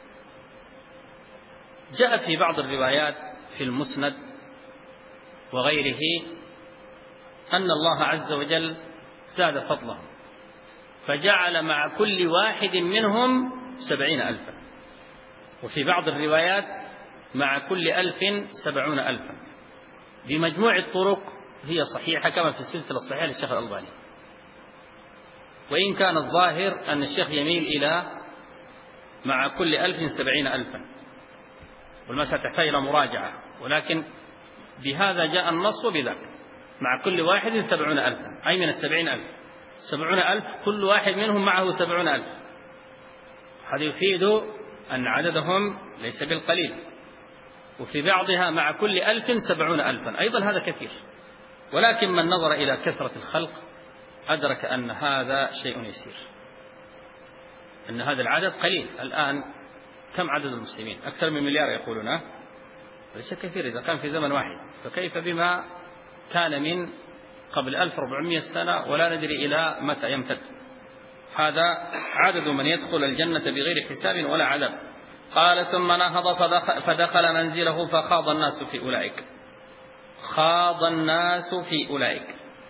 Speaker 2: جاء في بعض الروايات في المسند وغيره أن الله عز وجل زاد فضلهم فجعل مع كل واحد منهم سبعين ألفا، وفي بعض الروايات مع كل ألف سبعون ألفا. بمجموع الطرق هي صحيحة كما في السلسلة الصحيحة للشيخ الألباني، وإن كان الظاهر أن الشيخ يميل إلى مع كل ألف سبعين ألفا، والمسألة تحتاج إلى مراجعة، ولكن بهذا جاء النص وبذاك مع كل واحد سبعون ألفا، أي من السبعين ألف سبعون ألف كل واحد منهم معه سبعون ألف. هذا يفيد أن عددهم ليس بالقليل. وفي بعضها مع كل ألف سبعون ألفا، أيضا هذا كثير. ولكن من نظر إلى كثرة الخلق أدرك أن هذا شيء يسير، أن هذا العدد قليل. الآن كم عدد المسلمين؟ أكثر من مليار يقولون، ليس كثير إذا كان في زمن واحد، فكيف بما كان من قبل ألف وأربعمائة سنة ولا ندري إلى متى يمتد. هذا عدد من يدخل الجنة بغير حساب ولا عذاب. قال ثم نهض فدخل منزله فخاض الناس في أولئك. خاض الناس في أولئك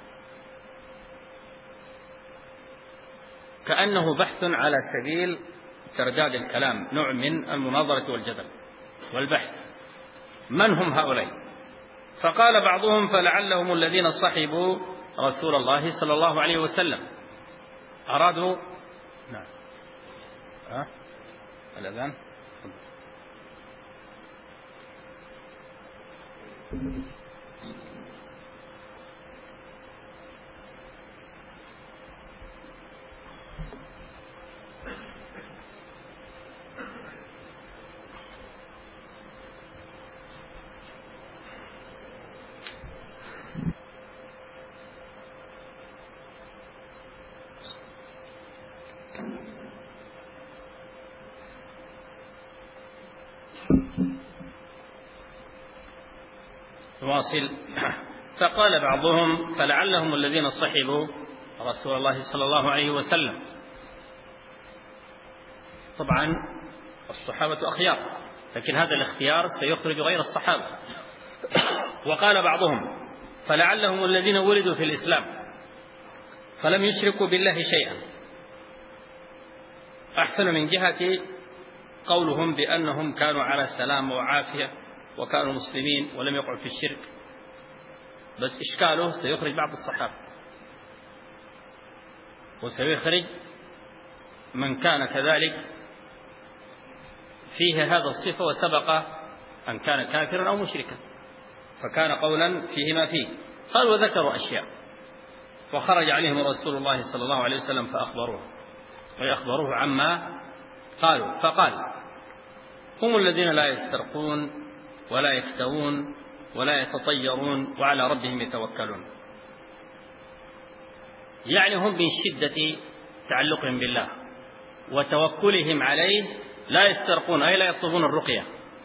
Speaker 2: كأنه بحث على سبيل ترداد الكلام، نوع من المناظرة والجدل والبحث. من هم هؤلاء؟ فقال بعضهم فلعلهم الذين صحبوا رسول الله صلى الله عليه وسلم. أرادوا نعم أه؟ الأذان. واصل. فقال بعضهم فلعلهم الذين صحبوا رسول الله صلى الله عليه وسلم. طبعا الصحابة أخيار، لكن هذا الاختيار سيخرج غير الصحابة. وقال بعضهم فلعلهم الذين ولدوا في الإسلام فلم يشركوا بالله شيئا. أحسن من جهة قولهم بأنهم كانوا على سلام وعافية وكانوا مسلمين ولم يقعوا في الشرك، بس إشكاله سيخرج بعض الصحابة وسيخرج من كان كذلك فيه هذا الصفة وسبق أن كان كافرا أو مشركا، فكان قولا فيه ما فيه. قالوا وذكروا أشياء وخرج عليهم رسول الله صلى الله عليه وسلم فأخبروه ويخبروه عما قالوا. فقال هم الذين لا يسترقون ولا يكتوون ولا يتطيرون وعلى ربهم يتوكلون. يعني هم من شدة تعلقهم بالله وتوكلهم عليه لا يسترقون أي لا يطلبون الرقية،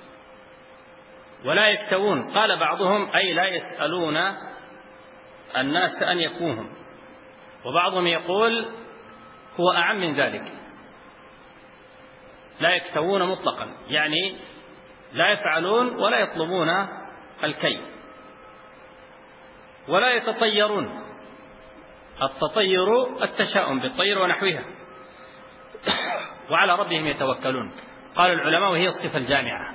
Speaker 2: ولا يكتوون قال بعضهم أي لا يسألون الناس أن يكوهم، وبعضهم يقول هو أعم من ذلك، لا يكتوون مطلقا يعني لا يفعلون ولا يطلبون الكي، ولا يتطيرون. التطير التشاؤم بالطير ونحوها، وعلى ربهم يتوكلون. قال العلماء وهي الصفة الجامعة،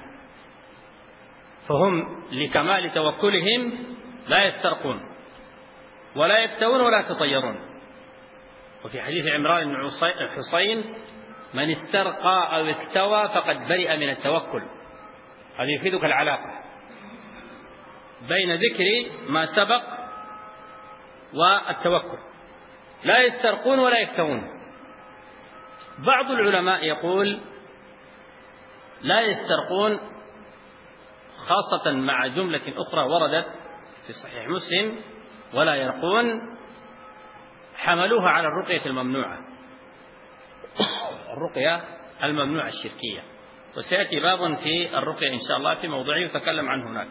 Speaker 2: فهم لكمال توكلهم لا يسترقون ولا يكتوون ولا يتطيرون. وفي حديث عمران بن حصين من استرقى أو اكتوى فقد برئ من التوكل. هذا يفيدك العلاقة بين ذكر ما سبق والتوكل. لا يسترقون ولا يكتوون. بعض العلماء يقول لا يسترقون خاصة مع جملة أخرى وردت في صحيح مسلم ولا يرقون، حملوها على الرقية الممنوعة، الرقية الممنوعة الشركية، وسيأتي باب في الرقية إن شاء الله في موضوعه يتكلم عنه هناك.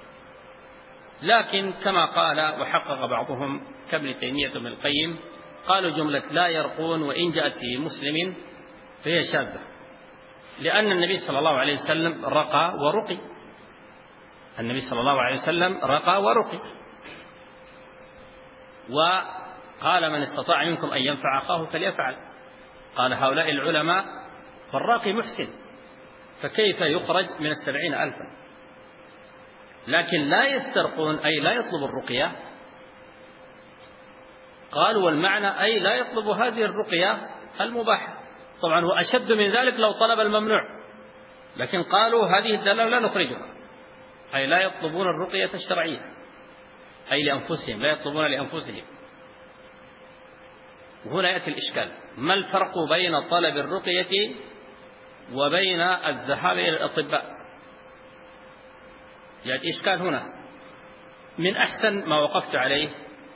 Speaker 2: لكن كما قال وحقق بعضهم كابن تيمية بن القيم قالوا جملة لا يرقون وإن جاءت في مسلم فهي شاذة، لأن النبي صلى الله عليه وسلم رقى ورقي. النبي صلى الله عليه وسلم رقى ورقي، وقال من استطاع منكم أن ينفع أخاه فليفعل. قال هؤلاء العلماء فالراقي محسن، فكيف يخرج من السبعين ألفا؟ لكن لا يسترقون أي لا يطلب الرقية. قالوا والمعنى أي لا يطلب هذه الرقية المباحة. طبعا هو أشد من ذلك لو طلب الممنوع، لكن قالوا هذه الدلالة لا نخرجها، أي لا يطلبون الرقية الشرعية أي لأنفسهم، لا يطلبون لأنفسهم. وهنا يأتي الإشكال، ما الفرق بين طلب الرقية وبين الذهاب إلى الأطباء؟ يأتي إشكال هنا. من أحسن ما وقفت عليه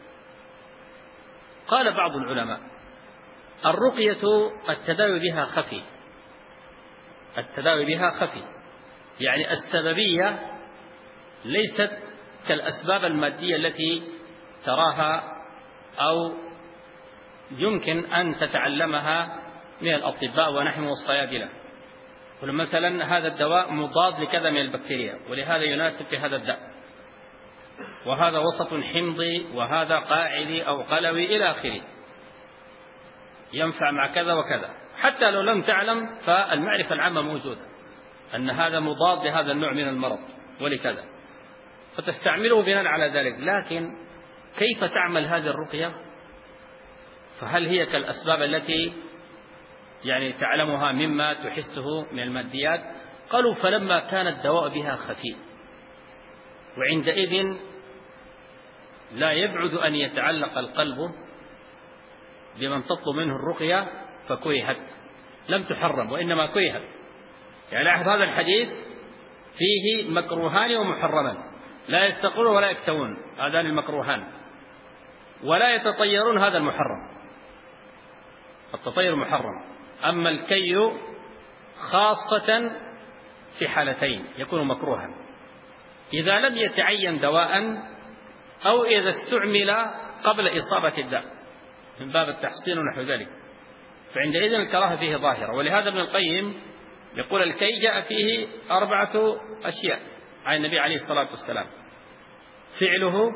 Speaker 2: قال بعض العلماء: الرقية التداوي بها خفي، التداوي بها خفي، يعني السببية ليست كالأسباب المادية التي تراها أو يمكن أن تتعلمها من الأطباء ونحن والصيادلة. مثلا هذا الدواء مضاد لكذا من البكتيريا ولهذا يناسب في هذا الداء، وهذا وسط حمضي وهذا قاعدي أو قلوي إلى آخره، ينفع مع كذا وكذا. حتى لو لم تعلم فالمعرفة العامة موجودة أن هذا مضاد لهذا النوع من المرض ولكذا، فتستعمله بناء على ذلك. لكن كيف تعمل هذه الرقية؟ فهل هي كالأسباب التي يعني تعلمها مما تحسه من الماديات؟ قالوا: فلما كان الدواء بها خفي وعندئذ لا يبعد أن يتعلق القلب بمن تطلب منه الرقية فكرهت، لم تحرم وإنما كرهت. يعني لاحظ هذا الحديث فيه مكروهان ومحرمان، لا يستقرون ولا يكتوون، هذان المكروهان، ولا يتطيرون، هذا المحرم. التطير محرم، أما الكي خاصة في حالتين يكون مكروها: إذا لم يتعين دواء أو إذا استعمل قبل إصابة الداء من باب التحصين ونحو ذلك، فعندئذ الكراهة فيه ظاهرة. ولهذا ابن القيم يقول: الكي جاء فيه أربعة أشياء عن النبي عليه الصلاة والسلام: فعله،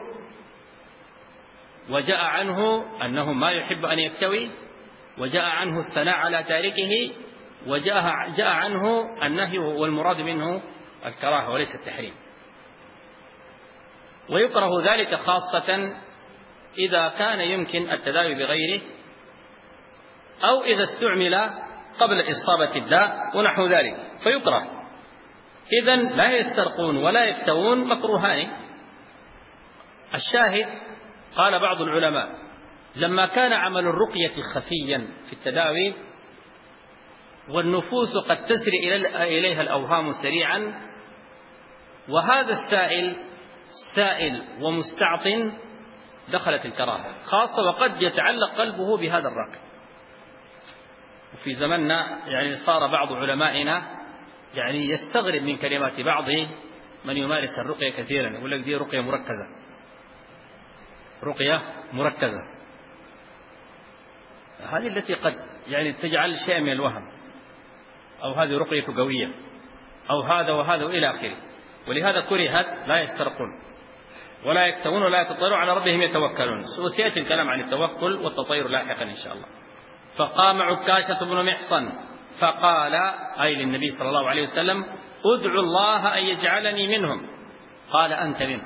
Speaker 2: وجاء عنه أنه ما يحب أن يكتوي، وجاء عنه الثناء على تاركه، وجاء جاء عنه النهي والمراد منه الكراهة وليس التحريم. ويكره ذلك خاصة إذا كان يمكن التداوي بغيره أو إذا استعمل قبل إصابة الداء ونحو ذلك فيكره. إذن لا يسترقون ولا يكتوون، مكروهان. الشاهد قال بعض العلماء: لما كان عمل الرقية خفيا في التداوي والنفوس قد تسري إليها الأوهام سريعا، وهذا السائل سائل ومستعط، دخلت الكراهة، خاصة وقد يتعلق قلبه بهذا الرقي. وفي زمننا يعني صار بعض علمائنا يعني يستغرب من كلمات بعض من يمارس الرقية كثيرا، يقول لك دي رقية مركزة، رقية مركزة، هذه التي قد يعني تجعل شيء من الوهم، أو هذه رقية قوية، أو هذا وهذا وإلى آخره. ولهذا كرهت. لا يسترقون ولا يكتوون ولا يتطيرون، على ربهم يتوكلون. وسيأتي الكلام عن التوكل والتطير لاحقا إن شاء الله. فقام عكاشة بن محصن فقال، أي للنبي صلى الله عليه وسلم: ادعو الله أن يجعلني منهم. قال: أنت منهم.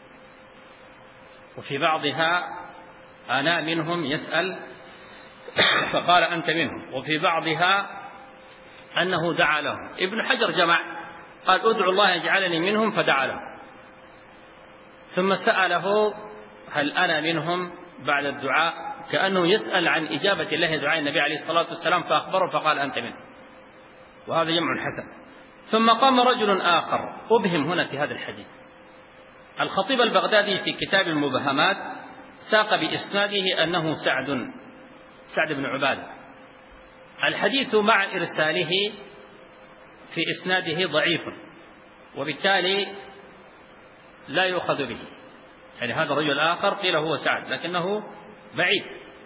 Speaker 2: وفي بعضها: أنا منهم، يسأل، فقال: أنت منهم. وفي بعضها أنه دعا لهم. ابن حجر جمع، قال: ادعو الله يجعلني منهم، فدعا له، ثم سأله: هل أنا منهم؟ بعد الدعاء، كأنه يسأل عن إجابة الله دعاء النبي عليه الصلاة والسلام، فأخبره فقال: أنت منهم. وهذا جمع حسن. ثم قام رجل آخر، أبهم هنا في هذا الحديث. الخطيب البغدادي في كتاب المبهمات ساق بإسناده أنه سعد سعد بن عبادة. الحديث مع إرساله في إسناده ضعيف، وبالتالي لا يؤخذ به. يعني هذا الرجل الآخر قيل هو سعد لكنه بعيد،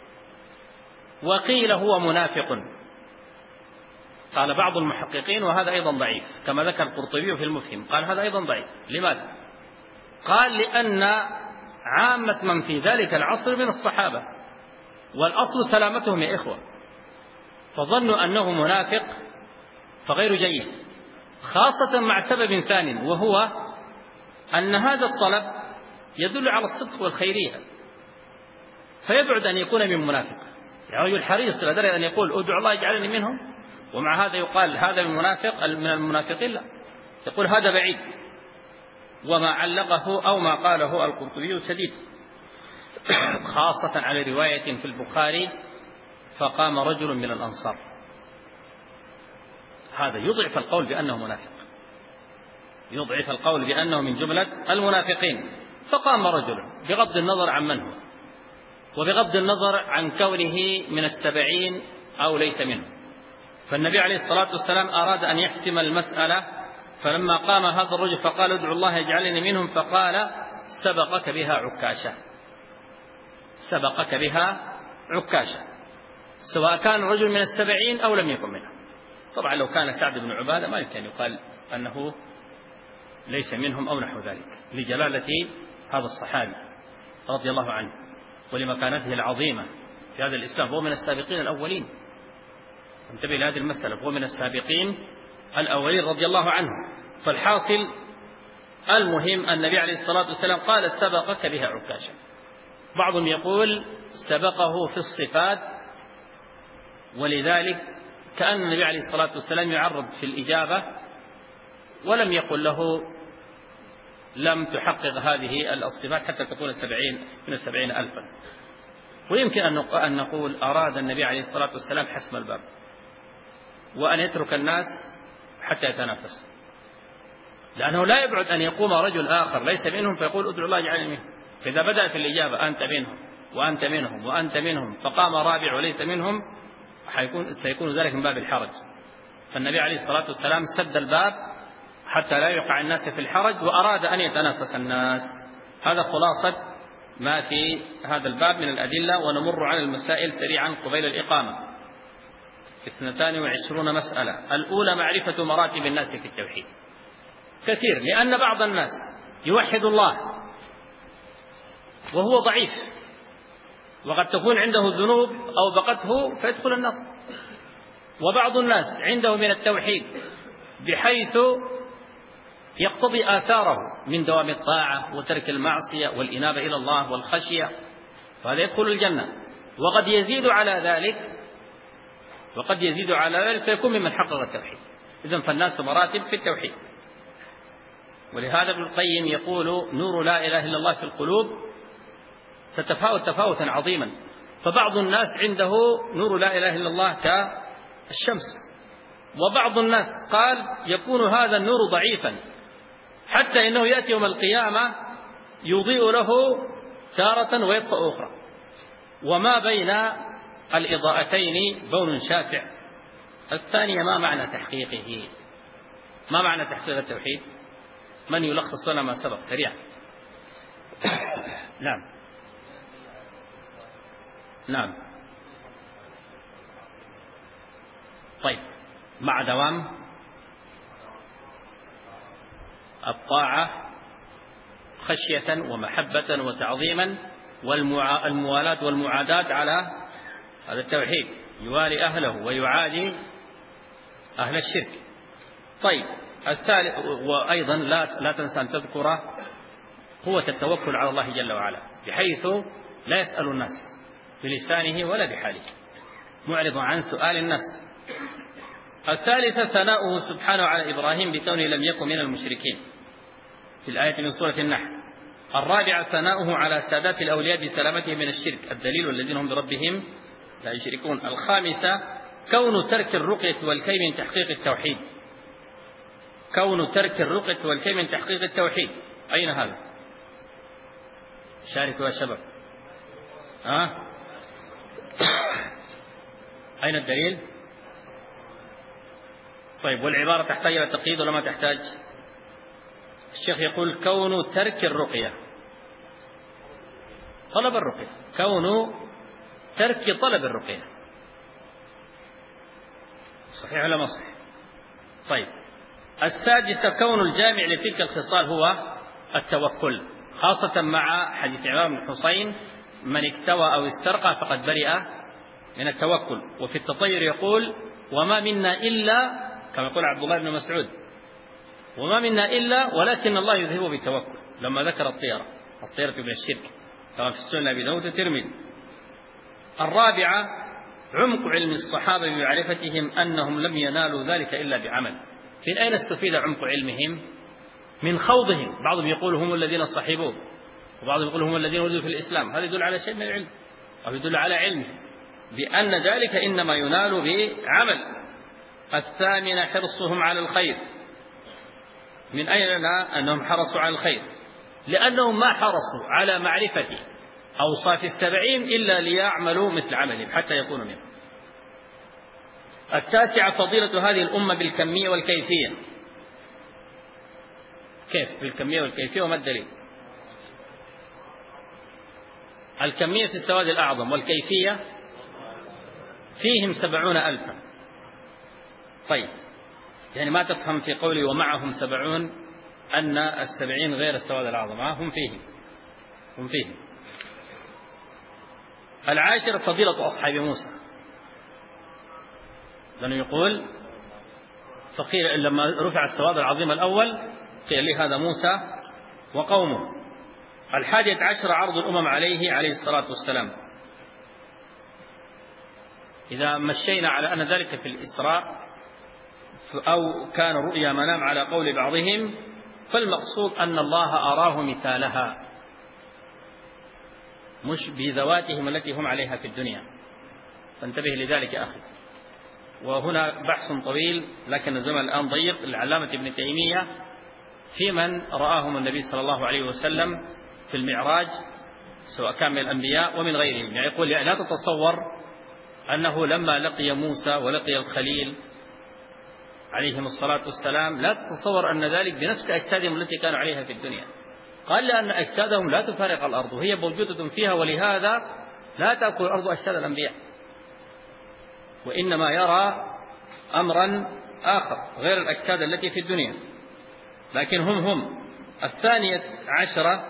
Speaker 2: وقيل هو منافق، قال بعض المحققين، وهذا أيضا ضعيف، كما ذكر القرطبي في المفهم، قال هذا أيضا ضعيف. لماذا؟ قال: لأن عامة من في ذلك العصر من الصحابة، والأصل سلامتهم يا إخوة، فظنوا أنه منافق فغير جيد، خاصة مع سبب ثاني، وهو أن هذا الطلب يدل على الصدق والخيرية، فيبعد أن يكون من منافق. يعني رجل حريص لدرجة أن يقول: ادعو الله يجعلني منهم، ومع هذا يقال هذا المنافق من المنافقين، لا، يقول هذا بعيد. وما علقه أو ما قاله القرطبي سديد، خاصة على رواية في البخاري: فقام رجل من الأنصار. هذا يضعف القول بأنه منافق، يضعف القول بأنه من جملة المنافقين. فقام رجل بغض النظر عن من هو، وبغض النظر عن كونه من السبعين أو ليس منه. فالنبي عليه الصلاة والسلام أراد أن يحسم المسألة، فلما قام هذا الرجل فقال ادعو الله يجعلني منهم، فقال سبقك بها عكاشة، سبقك بها عكاشة، سواء كان الرجل من السبعين أو لم يكن منهم. طبعا لو كان سعد بن عبادة ما يمكن يقال أنه ليس منهم أو نحو ذلك، لجلالة هذا الصحابي رضي الله عنه ولمكانته العظيمة في هذا الإسلام، هو من السابقين الأولين. انتبه لهذه المسألة، هو من السابقين الأولين رضي الله عنه. فالحاصل المهم النبي عليه الصلاة والسلام قال سبقك بها عكاشة. بعضهم يقول سبقه في الصفات، ولذلك كأن النبي عليه الصلاة والسلام يعرض في الإجابة ولم يقل له لم تحقق هذه الصفات حتى تكون السبعين من السبعين ألفا. ويمكن أن نقول أراد النبي عليه الصلاة والسلام حسم الباب وأن يترك الناس حتى يتنافس، لأنه لا يبعد أن يقوم رجل آخر ليس منهم فيقول ادعو الله يجعلني منهم. فإذا بدأ في الإجابة أنت منهم وأنت منهم وأنت منهم فقام رابع وليس منهم سيكون ذلك من باب الحرج. فالنبي عليه الصلاة والسلام سد الباب حتى لا يقع الناس في الحرج، وأراد أن يتنافس الناس. هذا خلاصة ما في هذا الباب من الأدلة. ونمر على المسائل سريعا قبيل الإقامة. اثنتان وعشرون مسألة. الأولى معرفة مراتب الناس في التوحيد. كثير، لأن بعض الناس يوحد الله وهو ضعيف، وقد تكون عنده ذنوب أو بقته فيدخل النار. وبعض الناس عنده من التوحيد بحيث يقتضي آثاره من دوام الطاعة وترك المعصية والإنابة إلى الله والخشية، فهذا يدخل الجنة. وقد يزيد على ذلك وقد يزيد على ذلك فيكون ممن حقق التوحيد. إذن فالناس مراتب في التوحيد. ولهذا ابن القيم يقول نور لا إله إلا الله في القلوب تتفاوت تفاوتا عظيما. فبعض الناس عنده نور لا إله إلا الله كالشمس، وبعض الناس قال يكون هذا النور ضعيفا حتى إنه يأتي يوم القيامة يضيء له تارة ويطفأ أخرى، وما بين الإضاءتين بون شاسع. الثانية ما معنى تحقيقه؟ ما معنى تحقيق التوحيد؟ من يلخص لنا ما سبق سريعا؟ نعم نعم طيب. مع دوام الطاعة خشية ومحبة وتعظيما، والموالاة والمعاداة على هذا التوحيد، يوالي أهله ويعادي أهل الشرك. طيب الثالث، وأيضا لا لا تنسى أن تذكر قوة التوكل على الله جل وعلا، بحيث لا يسأل الناس بلسانه ولا بحاله، معرض عن سؤال الناس. الثالثة ثناؤه سبحانه على إبراهيم بكونه لم يكن من المشركين في الآية من سورة النحل. الرابعة ثناؤه على سادات الأولياء بسلامتهم من الشرك، الدليل الذين هم بربهم لا يشركون. الخامسة كون ترك الرقية والكي من تحقيق التوحيد. كون ترك الرقية والكي من تحقيق التوحيد. أين هذا؟ شاركوا يا شباب. ها؟ أين الدليل؟ طيب والعبارة تحتاج إلى تقييد ولا ما تحتاج؟ الشيخ يقول كون ترك الرقية طلب الرقية، كون ترك طلب الرقية، صحيح ولا ما صحيح؟ طيب السادسة كون الجامع لتلك الخصال هو التوكل، خاصة مع حديث عمران بن حسين من اكتوى أو استرقى فقد برئ من التوكل. وفي التطير يقول وما منا إلا، كما يقول عبد الله بن مسعود، وما منا إلا ولكن الله يذهب بالتوكل، لما ذكر الطيرة الطيرة من الشرك كما في السنة أبي داود الترمذي. الرابعة عمق علم الصحابة بمعرفتهم أنهم لم ينالوا ذلك إلا بعمل. من أين استفيد عمق علمهم؟ من خوضهم. بعضهم يقول هم الذين صحبوه، وبعضهم يقول هم الذين ولدوا في الإسلام. هذا يدل على شيء من العلم، أو يدل على علمه بأن ذلك إنما ينال بعمل. الثامنة حرصهم على الخير. من أين لنا أنهم حرصوا على الخير؟ لأنهم ما حرصوا على معرفة أوصاف السبعين إلا ليعملوا مثل عملهم حتى يكونوا منهم. التاسعة فضيلة هذه الأمة بالكمية والكيفية. كيف بالكمية والكيفية وما الدليل؟ الكمية في السواد الأعظم والكيفية فيهم سبعون ألفا. طيب يعني ما تفهم في قولي ومعهم سبعون أن السبعين غير السواد الأعظم، هم فيهم هم فيهم. العاشر فضيلة أصحاب موسى، لأنه يقول فقيل لما رفع السواد العظيم الأول قيل لي هذا موسى وقومه. الحادية عشر عرض الأمم عليه عليه الصلاة والسلام. إذا مشينا على أن ذلك في الإسراء أو كان رؤيا منام على قول بعضهم، فالمقصود أن الله أراه مثالها مش بذواتهم التي هم عليها في الدنيا، فانتبه لذلك يا أخي. وهنا بحث طويل لكن الزمن الآن ضيق. العلامة ابن تيمية في من رآهم النبي صلى الله عليه وسلم في المعراج سواء كان من الأنبياء ومن غيرهم، يعني يقول لا تتصور أنه لما لقي موسى ولقي الخليل عليهم الصلاة والسلام لا تتصور أن ذلك بنفس أجسادهم التي كانوا عليها في الدنيا. قال لأن أجسادهم لا تفارق الأرض وهي موجودة فيها، ولهذا لا تأكل الأرض أجساد الأنبياء، وإنما يرى أمرا آخر غير الأجساد التي في الدنيا. لكن هم هم الثانية عشرة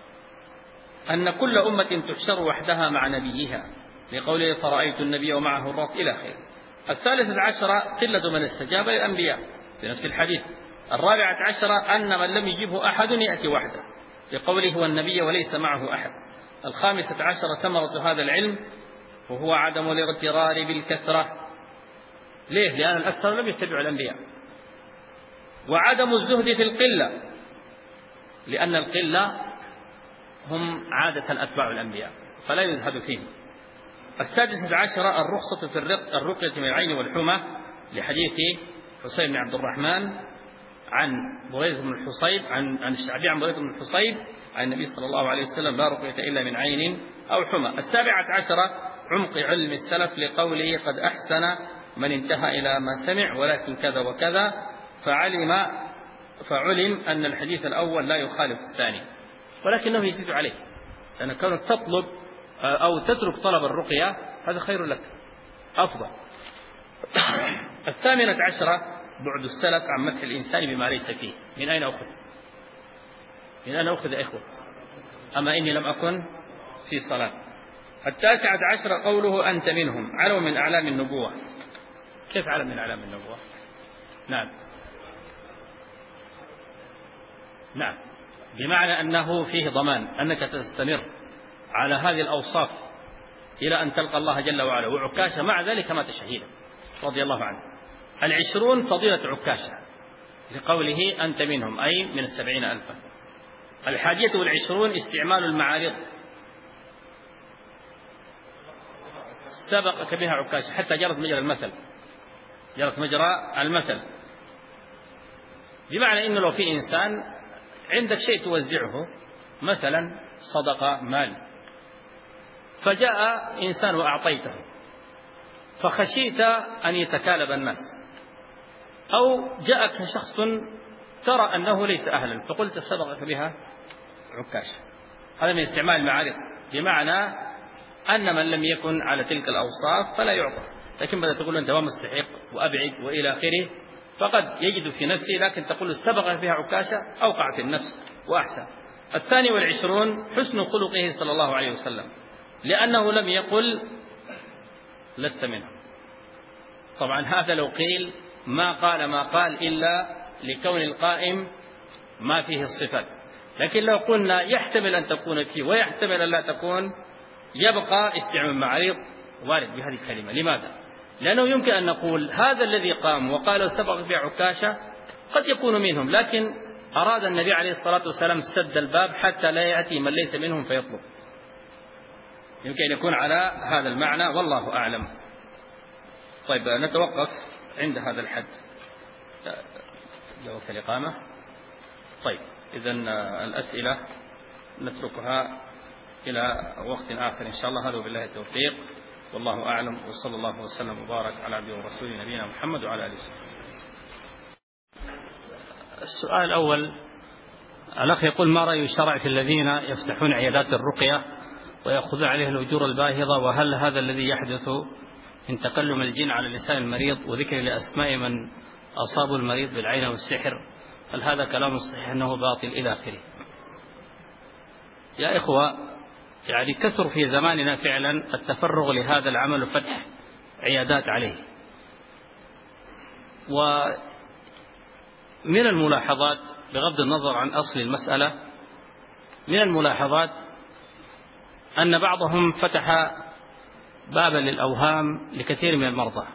Speaker 2: أن كل أمة تحشر وحدها مع نبيها لقوله فرأيت النبي ومعه الرهط إلى آخره. الثالثة عشرة قلة من استجاب للأنبياء بنفس الحديث. الرابعة عشرة أن من لم يجبه أحد يأتي وحده لقوله هو النبي وليس معه أحد. الخامسة عشرة ثمرة هذا العلم وهو عدم الاغترار بالكثرة. ليه؟ لأن الأكثر لم يتبعوا الأنبياء. وعدم الزهد في القلة، لأن القلة هم عادة أتباع الأنبياء فلا يزهد فيهم. السادسة عشرة الرخصة في الرقية من العين والحمى لحديث حسين بن عبد الرحمن عن بريدة بن الحصيب عن عن الشعبي عن بريدة بن الحصيب عن النبي صلى الله عليه وسلم لا رقية إلا من عين أو حمى. السابعة عشرة عمق علم السلف لقوله قد أحسن من انتهى إلى ما سمع ولكن كذا وكذا، فعلم فعلم أن الحديث الأول لا يخالف الثاني ولكنه يزيد عليه، لأن كونك تطلب أو تترك طلب الرقية هذا خير لك أفضل. الثامنة عشرة بعد السلف عن مدح الإنسان بما ليس فيه. من أين أخذ؟ من أين أخذ يا إخوة؟ أما إني لم أكن في صلاة. التاسعة عشرة قوله أنت منهم علم من أعلام النبوة. كيف علم من أعلام النبوة؟ نعم نعم بمعنى أنه فيه ضمان أنك تستمر على هذه الأوصاف إلى أن تلقى الله جل وعلا. وعكاشة مع ذلك مات شهيدا رضي الله عنه. العشرون فضيلة عكاشة لقوله أنت منهم أي من السبعين ألفا. الحادية والعشرون استعمال المعارض سبقك بها عكاشة حتى جرت مجرى المثل جرت مجرى المثل بمعنى إنه لو في إنسان عندك شيء توزعه مثلا صدقة مال، فجاء إنسان وأعطيته فخشيت أن يتكالب الناس، أو جاءك شخص ترى أنه ليس أهلا فقلت سبقك بها عكاشة. هذا من استعمال المعارض بمعنى أن من لم يكن على تلك الأوصاف فلا يعطى، لكن بدأت تقول أنت ما مستحق وأبعد وإلى آخره، فقد يجد في نفسه لكن تقول سبقك بها عكاشة أوقع في النفس وأحسن. الثاني والعشرون حسن خلقه صلى الله عليه وسلم، لأنه لم يقل لست منهم. طبعا هذا لو قيل ما قال ما قال إلا لكون القائم ما فيه الصفات، لكن لو قلنا يحتمل أن تكون فيه ويحتمل أن لا تكون يبقى استعمال المعارض وارد بهذه الكلمة. لماذا؟ لأنه يمكن أن نقول هذا الذي قام وقال سبق في عكاشة قد يكون منهم، لكن أراد النبي عليه الصلاة والسلام سد الباب حتى لا يأتي من ليس منهم فيطلب. يمكن أن يكون على هذا المعنى والله أعلم. طيب نتوقف عند هذا الحد جواب الإقامة. طيب إذن الأسئلة نتركها إلى وقت آخر إن شاء الله. هذا بالله التوفيق، والله أعلم، وصلى الله وسلم وبارك على عبده ورسوله نبينا محمد وعلى آله وصحبه. السؤال الأول، الأخ يقول: ما رأي الشرع في الذين يفتحون عيادات الرقية ويأخذون عليها الأجور الباهظة، وهل هذا الذي يحدث من تكلم الجن على لسان المريض وذكر لأسماء من أصابوا المريض بالعين والسحر، هل هذا كلام صحيح أنه باطل إلى آخره؟ يا إخوة، يعني كثر في زماننا فعلا التفرغ لهذا العمل وفتح عيادات عليه. ومن الملاحظات بغض النظر عن أصل المسألة، من الملاحظات أن بعضهم فتح بابا للأوهام لكثير من المرضى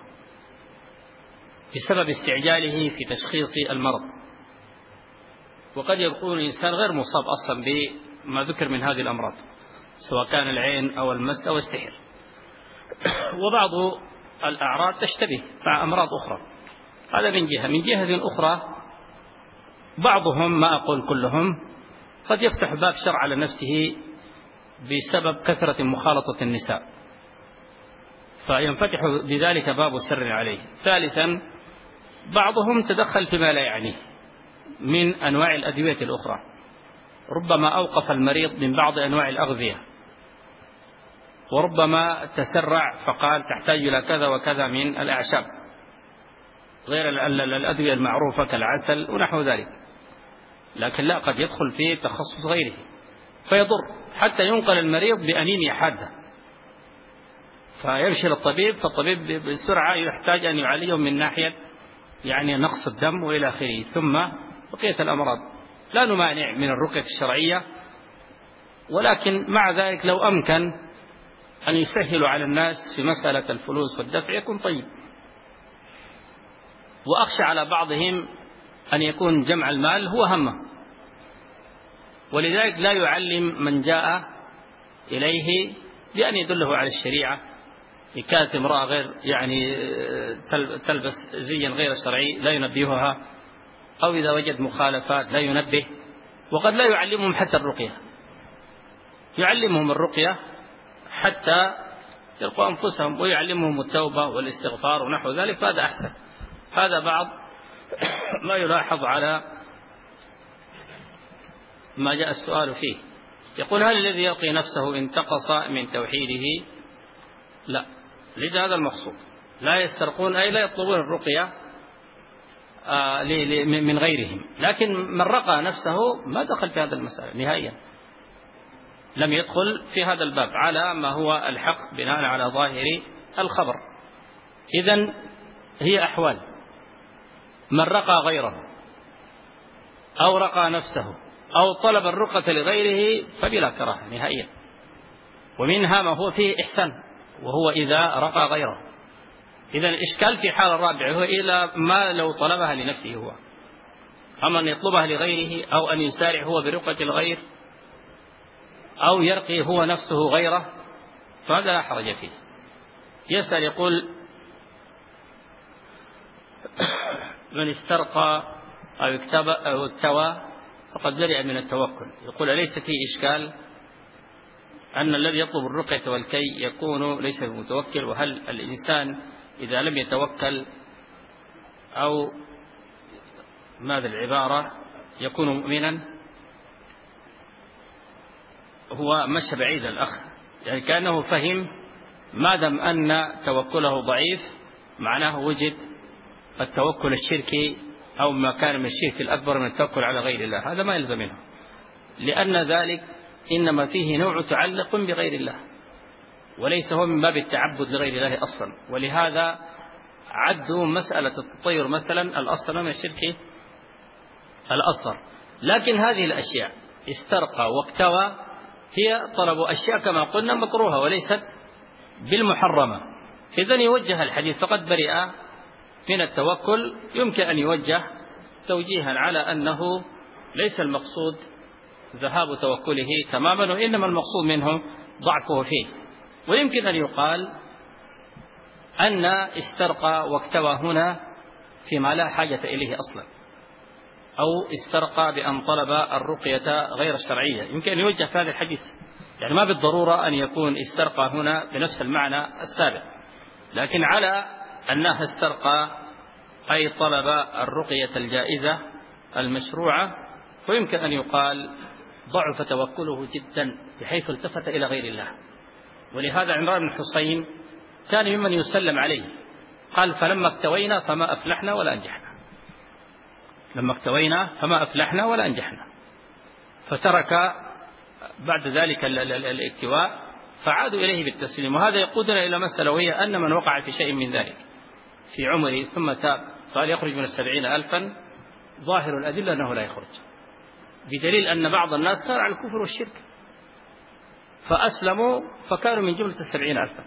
Speaker 2: بسبب استعجاله في تشخيص المرض، وقد يكون الإنسان غير مصاب أصلا بما ذكر من هذه الأمراض، سواء كان العين أو المس أو السحر. وبعض الأعراض تشتبه مع أمراض أخرى، هذا من جهة. من جهة أخرى بعضهم، ما أقول كلهم، قد يفتح باب شر على نفسه بسبب كثرة مخالطة النساء، فينفتح بذلك باب الشر عليه. ثالثا، بعضهم تدخل فيما لا يعنيه من أنواع الأدوية الأخرى، ربما أوقف المريض من بعض أنواع الأغذية، وربما تسرع فقال تحتاج إلى كذا وكذا من الأعشاب غير الأدوية المعروفة كالعسل ونحو ذلك، لكن لا، قد يدخل في تخصص غيره فيضر، حتى ينقل المريض بأنيميا حادة فيمشي للطبيب، فالطبيب بسرعة يحتاج أن يعالجه من ناحية يعني نقص الدم وإلى آخره، ثم بقية الأمراض. لا نمانع من الرقية الشرعية، ولكن مع ذلك لو أمكن أن يسهلوا على الناس في مسألة الفلوس والدفع يكون طيب. وأخشى على بعضهم أن يكون جمع المال هو همه، ولذلك لا يعلم من جاء إليه بأن يدله على الشريعة. كانت امرأة غير يعني تلبس زيا غير شرعي لا ينبهها، أو إذا وجد مخالفات لا ينبه، وقد لا يعلمهم حتى الرقية، يعلمهم الرقية حتى يلقوا أنفسهم، ويعلمهم التوبة والاستغفار ونحو ذلك، فهذا أحسن. هذا بعض ما يلاحظ على ما جاء السؤال فيه. يقول: هل الذي يلقي نفسه انتقص من توحيده؟ لا، ليس هذا المقصود. لا يسترقون أي لا يطلبون الرقية من غيرهم، لكن من رقى نفسه ما دخل في هذا المسألة نهائيا، لم يدخل في هذا الباب على ما هو الحق بناء على ظاهر الخبر. إذن هي أحوال: من رقى غيره أو رقى نفسه أو طلب الرقة لغيره فبلا كراهة نهائيا. ومنها ما هو فيه إحسان، وهو إذا رقى غيره. إذن الإشكال في حال الرابع هو إلى ما لو طلبها لنفسه هو، أما أن يطلبها لغيره، أو أن يسارع هو برقة الغير، أو يرقي هو نفسه غيره، فهذا لا حرج فيه. يسأل يقول: من استرقى أو اكتب أو اكتوى فقد برئ من التوكل. يقول: أليس فيه إشكال أن الذي يطلب الرقية والكي يكون ليس بمتوكل؟ وهل الإنسان إذا لم يتوكل أو ماذا العبارة يكون مؤمنا؟ هو مشى بعيد الأخ، يعني كأنه فهم ما دام أن توكله ضعيف معناه وجد التوكل الشركي أو ما كان من الشرك الأكبر من التوكل على غير الله. هذا ما يلزم منه، لأن ذلك إنما فيه نوع تعلق بغير الله، وليس هو من باب التعبد لغير الله أصلا. ولهذا عدوا مسألة التطير مثلا الأصل من الشرك الأصغر. لكن هذه الأشياء استرقى واكتوى هي طلب أشياء كما قلنا مكروهة وليست بالمحرمة. إذن يوجه الحديث فقد برئ من التوكل، يمكن أن يوجه توجيها على أنه ليس المقصود ذهاب توكله تماما، وإنما المقصود منه ضعفه فيه. ويمكن أن يقال أن استرقى واكتوى هنا فيما لا حاجة إليه أصلا، أو استرقى بأن طلب الرقية غير الشرعية، يمكن أن يوجه في هذا الحديث، يعني ما بالضرورة أن يكون استرقى هنا بنفس المعنى السابق، لكن على أنها استرقى أي طلب الرقية الجائزة المشروعة، ويمكن أن يقال ضعف توكله جدا بحيث التفت إلى غير الله. ولهذا عمران بن حسين كان ممن يسلم عليه، قال فلما اكتوينا فما أفلحنا ولا أنجحنا، لما اكتوينا فما أفلحنا ولا أنجحنا، فترك بعد ذلك الاكتواء فعادوا إليه بالتسليم. وهذا يقودنا إلى مسألة، وهي أن من وقع في شيء من ذلك في عمره ثم تاب فهل يخرج من السبعين ألفا؟ ظاهر الأدلة أنه لا يخرج، بدليل أن بعض الناس كان على الكفر والشرك فأسلموا فكانوا من جملة السبعين ألفا.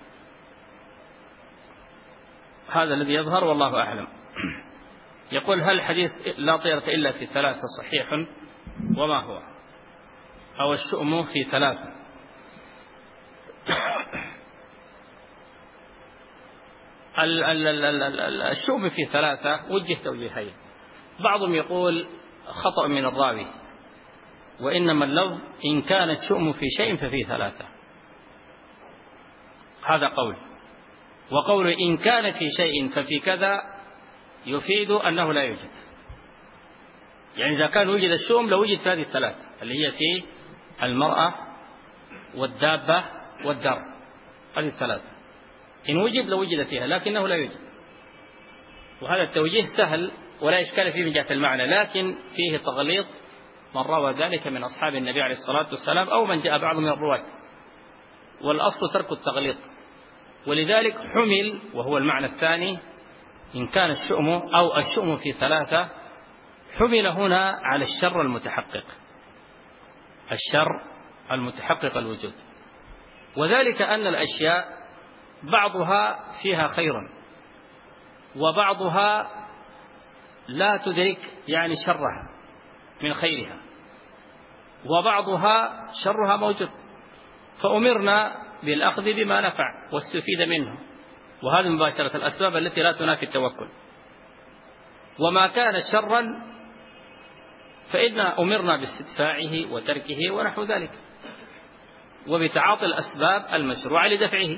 Speaker 2: هذا الذي يظهر والله أعلم. يقول هل حديث لا طيرة إلا في ثلاثة صحيح؟ وما هو؟ أو الشؤم في ثلاثة؟ الشؤم في ثلاثة وجه توجيهين، بعضهم يقول خطأ من الراوي، وإنما اللفظ إن كان الشؤم في شيء ففي ثلاثة، هذا قول. وقول إن كان في شيء ففي كذا يفيد أنه لا يوجد، يعني إذا كان وجد الشؤم لوجد في هذه الثلاثة اللي هي في المرأة والدابة والدار، هذه الثلاثة إن وجد لوجد فيها، لكنه لا يوجد. وهذا التوجيه سهل ولا إشكال فيه من جهة المعنى، لكن فيه تغليط من روى ذلك من أصحاب النبي عليه الصلاة والسلام أو من جاء بعض من الرواة، والأصل ترك التغليط. ولذلك حمل، وهو المعنى الثاني، إن كان الشؤم أو الشؤم في ثلاثة، حمل هنا على الشر المتحقق، الشر المتحقق الوجود، وذلك أن الأشياء بعضها فيها خيرا وبعضها لا تدرك يعني شرها من خيرها، وبعضها شرها موجود، فأمرنا بالأخذ بما نفع واستفيد منه، وهذه مباشرة الأسباب التي لا تنافي التوكل. وما كان شرا فإنا أمرنا باستدفاعه وتركه ونحو ذلك، وبتعاطي الأسباب المشروعة لدفعه.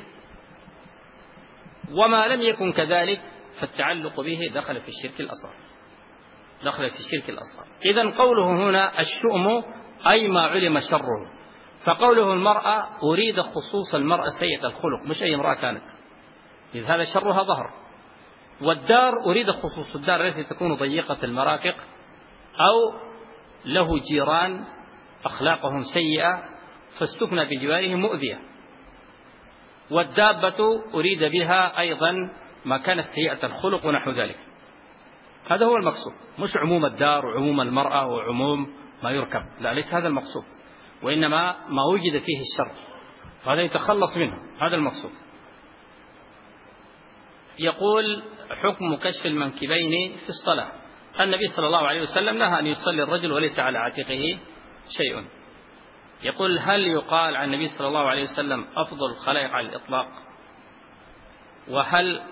Speaker 2: وما لم يكن كذلك فالتعلق به دخل في الشرك الأصغر، دخل في الشرك الأصغر. إذن قوله هنا الشؤم أي ما علم شره، فقوله المرأة أريد خصوص المرأة سيئة الخلق، مش أي امرأة كانت، إذ هذا شرها ظهر. والدار أريد خصوص الدار التي تكون ضيقة المرافق أو له جيران أخلاقهم سيئة فاستكنى بجوارهم مؤذية. والدابة أريد بها أيضا ما كانت سيئة الخلق ونحو ذلك. هذا هو المقصود، مش عموم الدار وعموم المرأة وعموم ما يركب، لا، ليس هذا المقصود، وإنما ما وجد فيه الشر وهذا يتخلص منه، هذا المقصود. يقول حكم كشف المنكبين في الصلاة. النبي صلى الله عليه وسلم نهى أن يصلي الرجل وليس على عاتقه شيء. يقول هل يقال عن النبي صلى الله عليه وسلم أفضل الخلائق على الإطلاق؟ وهل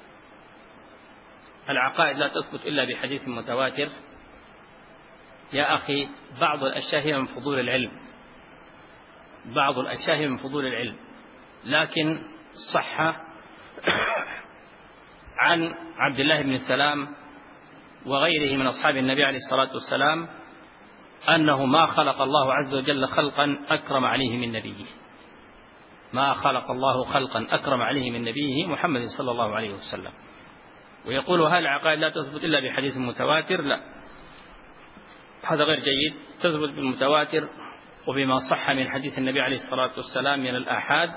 Speaker 2: العقائد لا تثبت إلا بحديث متواتر؟ يا أخي بعض الأشياء هي من فضول العلم، بعض الأشياء هي من فضول العلم، لكن صح عن عبد الله بن سلام وغيره من أصحاب النبي عليه الصلاة والسلام أنه ما خلق الله عز وجل خلقا أكرم عليه من نبيه، ما خلق الله خلقا أكرم عليه من نبيه محمد صلى الله عليه وسلم. ويقول هل العقائد لا تثبت إلا بحديث متواتر؟ لا، هذا غير جيد، تثبت بالمتواتر وبما صح من حديث النبي عليه الصلاة والسلام من الآحاد،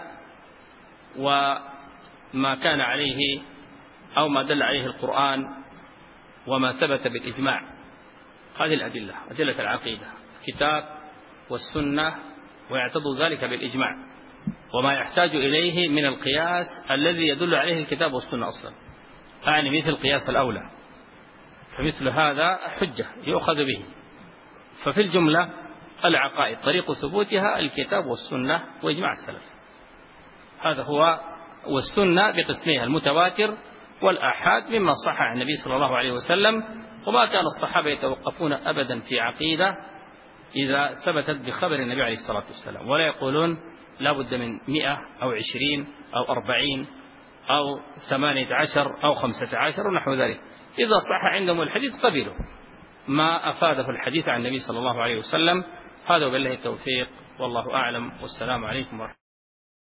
Speaker 2: وما كان عليه أو ما دل عليه القرآن وما ثبت بالإجماع. هذه الأدلة، أدلة العقيدة، الكتاب والسنة، ويعتضد ذلك بالإجماع، وما يحتاج إليه من القياس الذي يدل عليه الكتاب والسنة أصلا، يعني مثل قياس الأولى، فمثل هذا حجة يؤخذ به. ففي الجملة العقائد طريق ثبوتها الكتاب والسنة وإجماع السلف، هذا هو. والسنة بقسمها المتواتر والآحاد مما صح عن النبي صلى الله عليه وسلم وما كان الصحابة يتوقفون أبدا في عقيدة إذا ثبتت بخبر النبي عليه الصلاة والسلام، ولا يقولون لا بد من مئة أو عشرين أو أربعين أو ثمانية عشر أو خمسة عشر ونحو ذلك. إذا صح عندهم الحديث قبلوا ما أفاده الحديث عن النبي صلى الله عليه وسلم. هذا وبالله التوفيق، والله أعلم، والسلام عليكم ورحمة الله.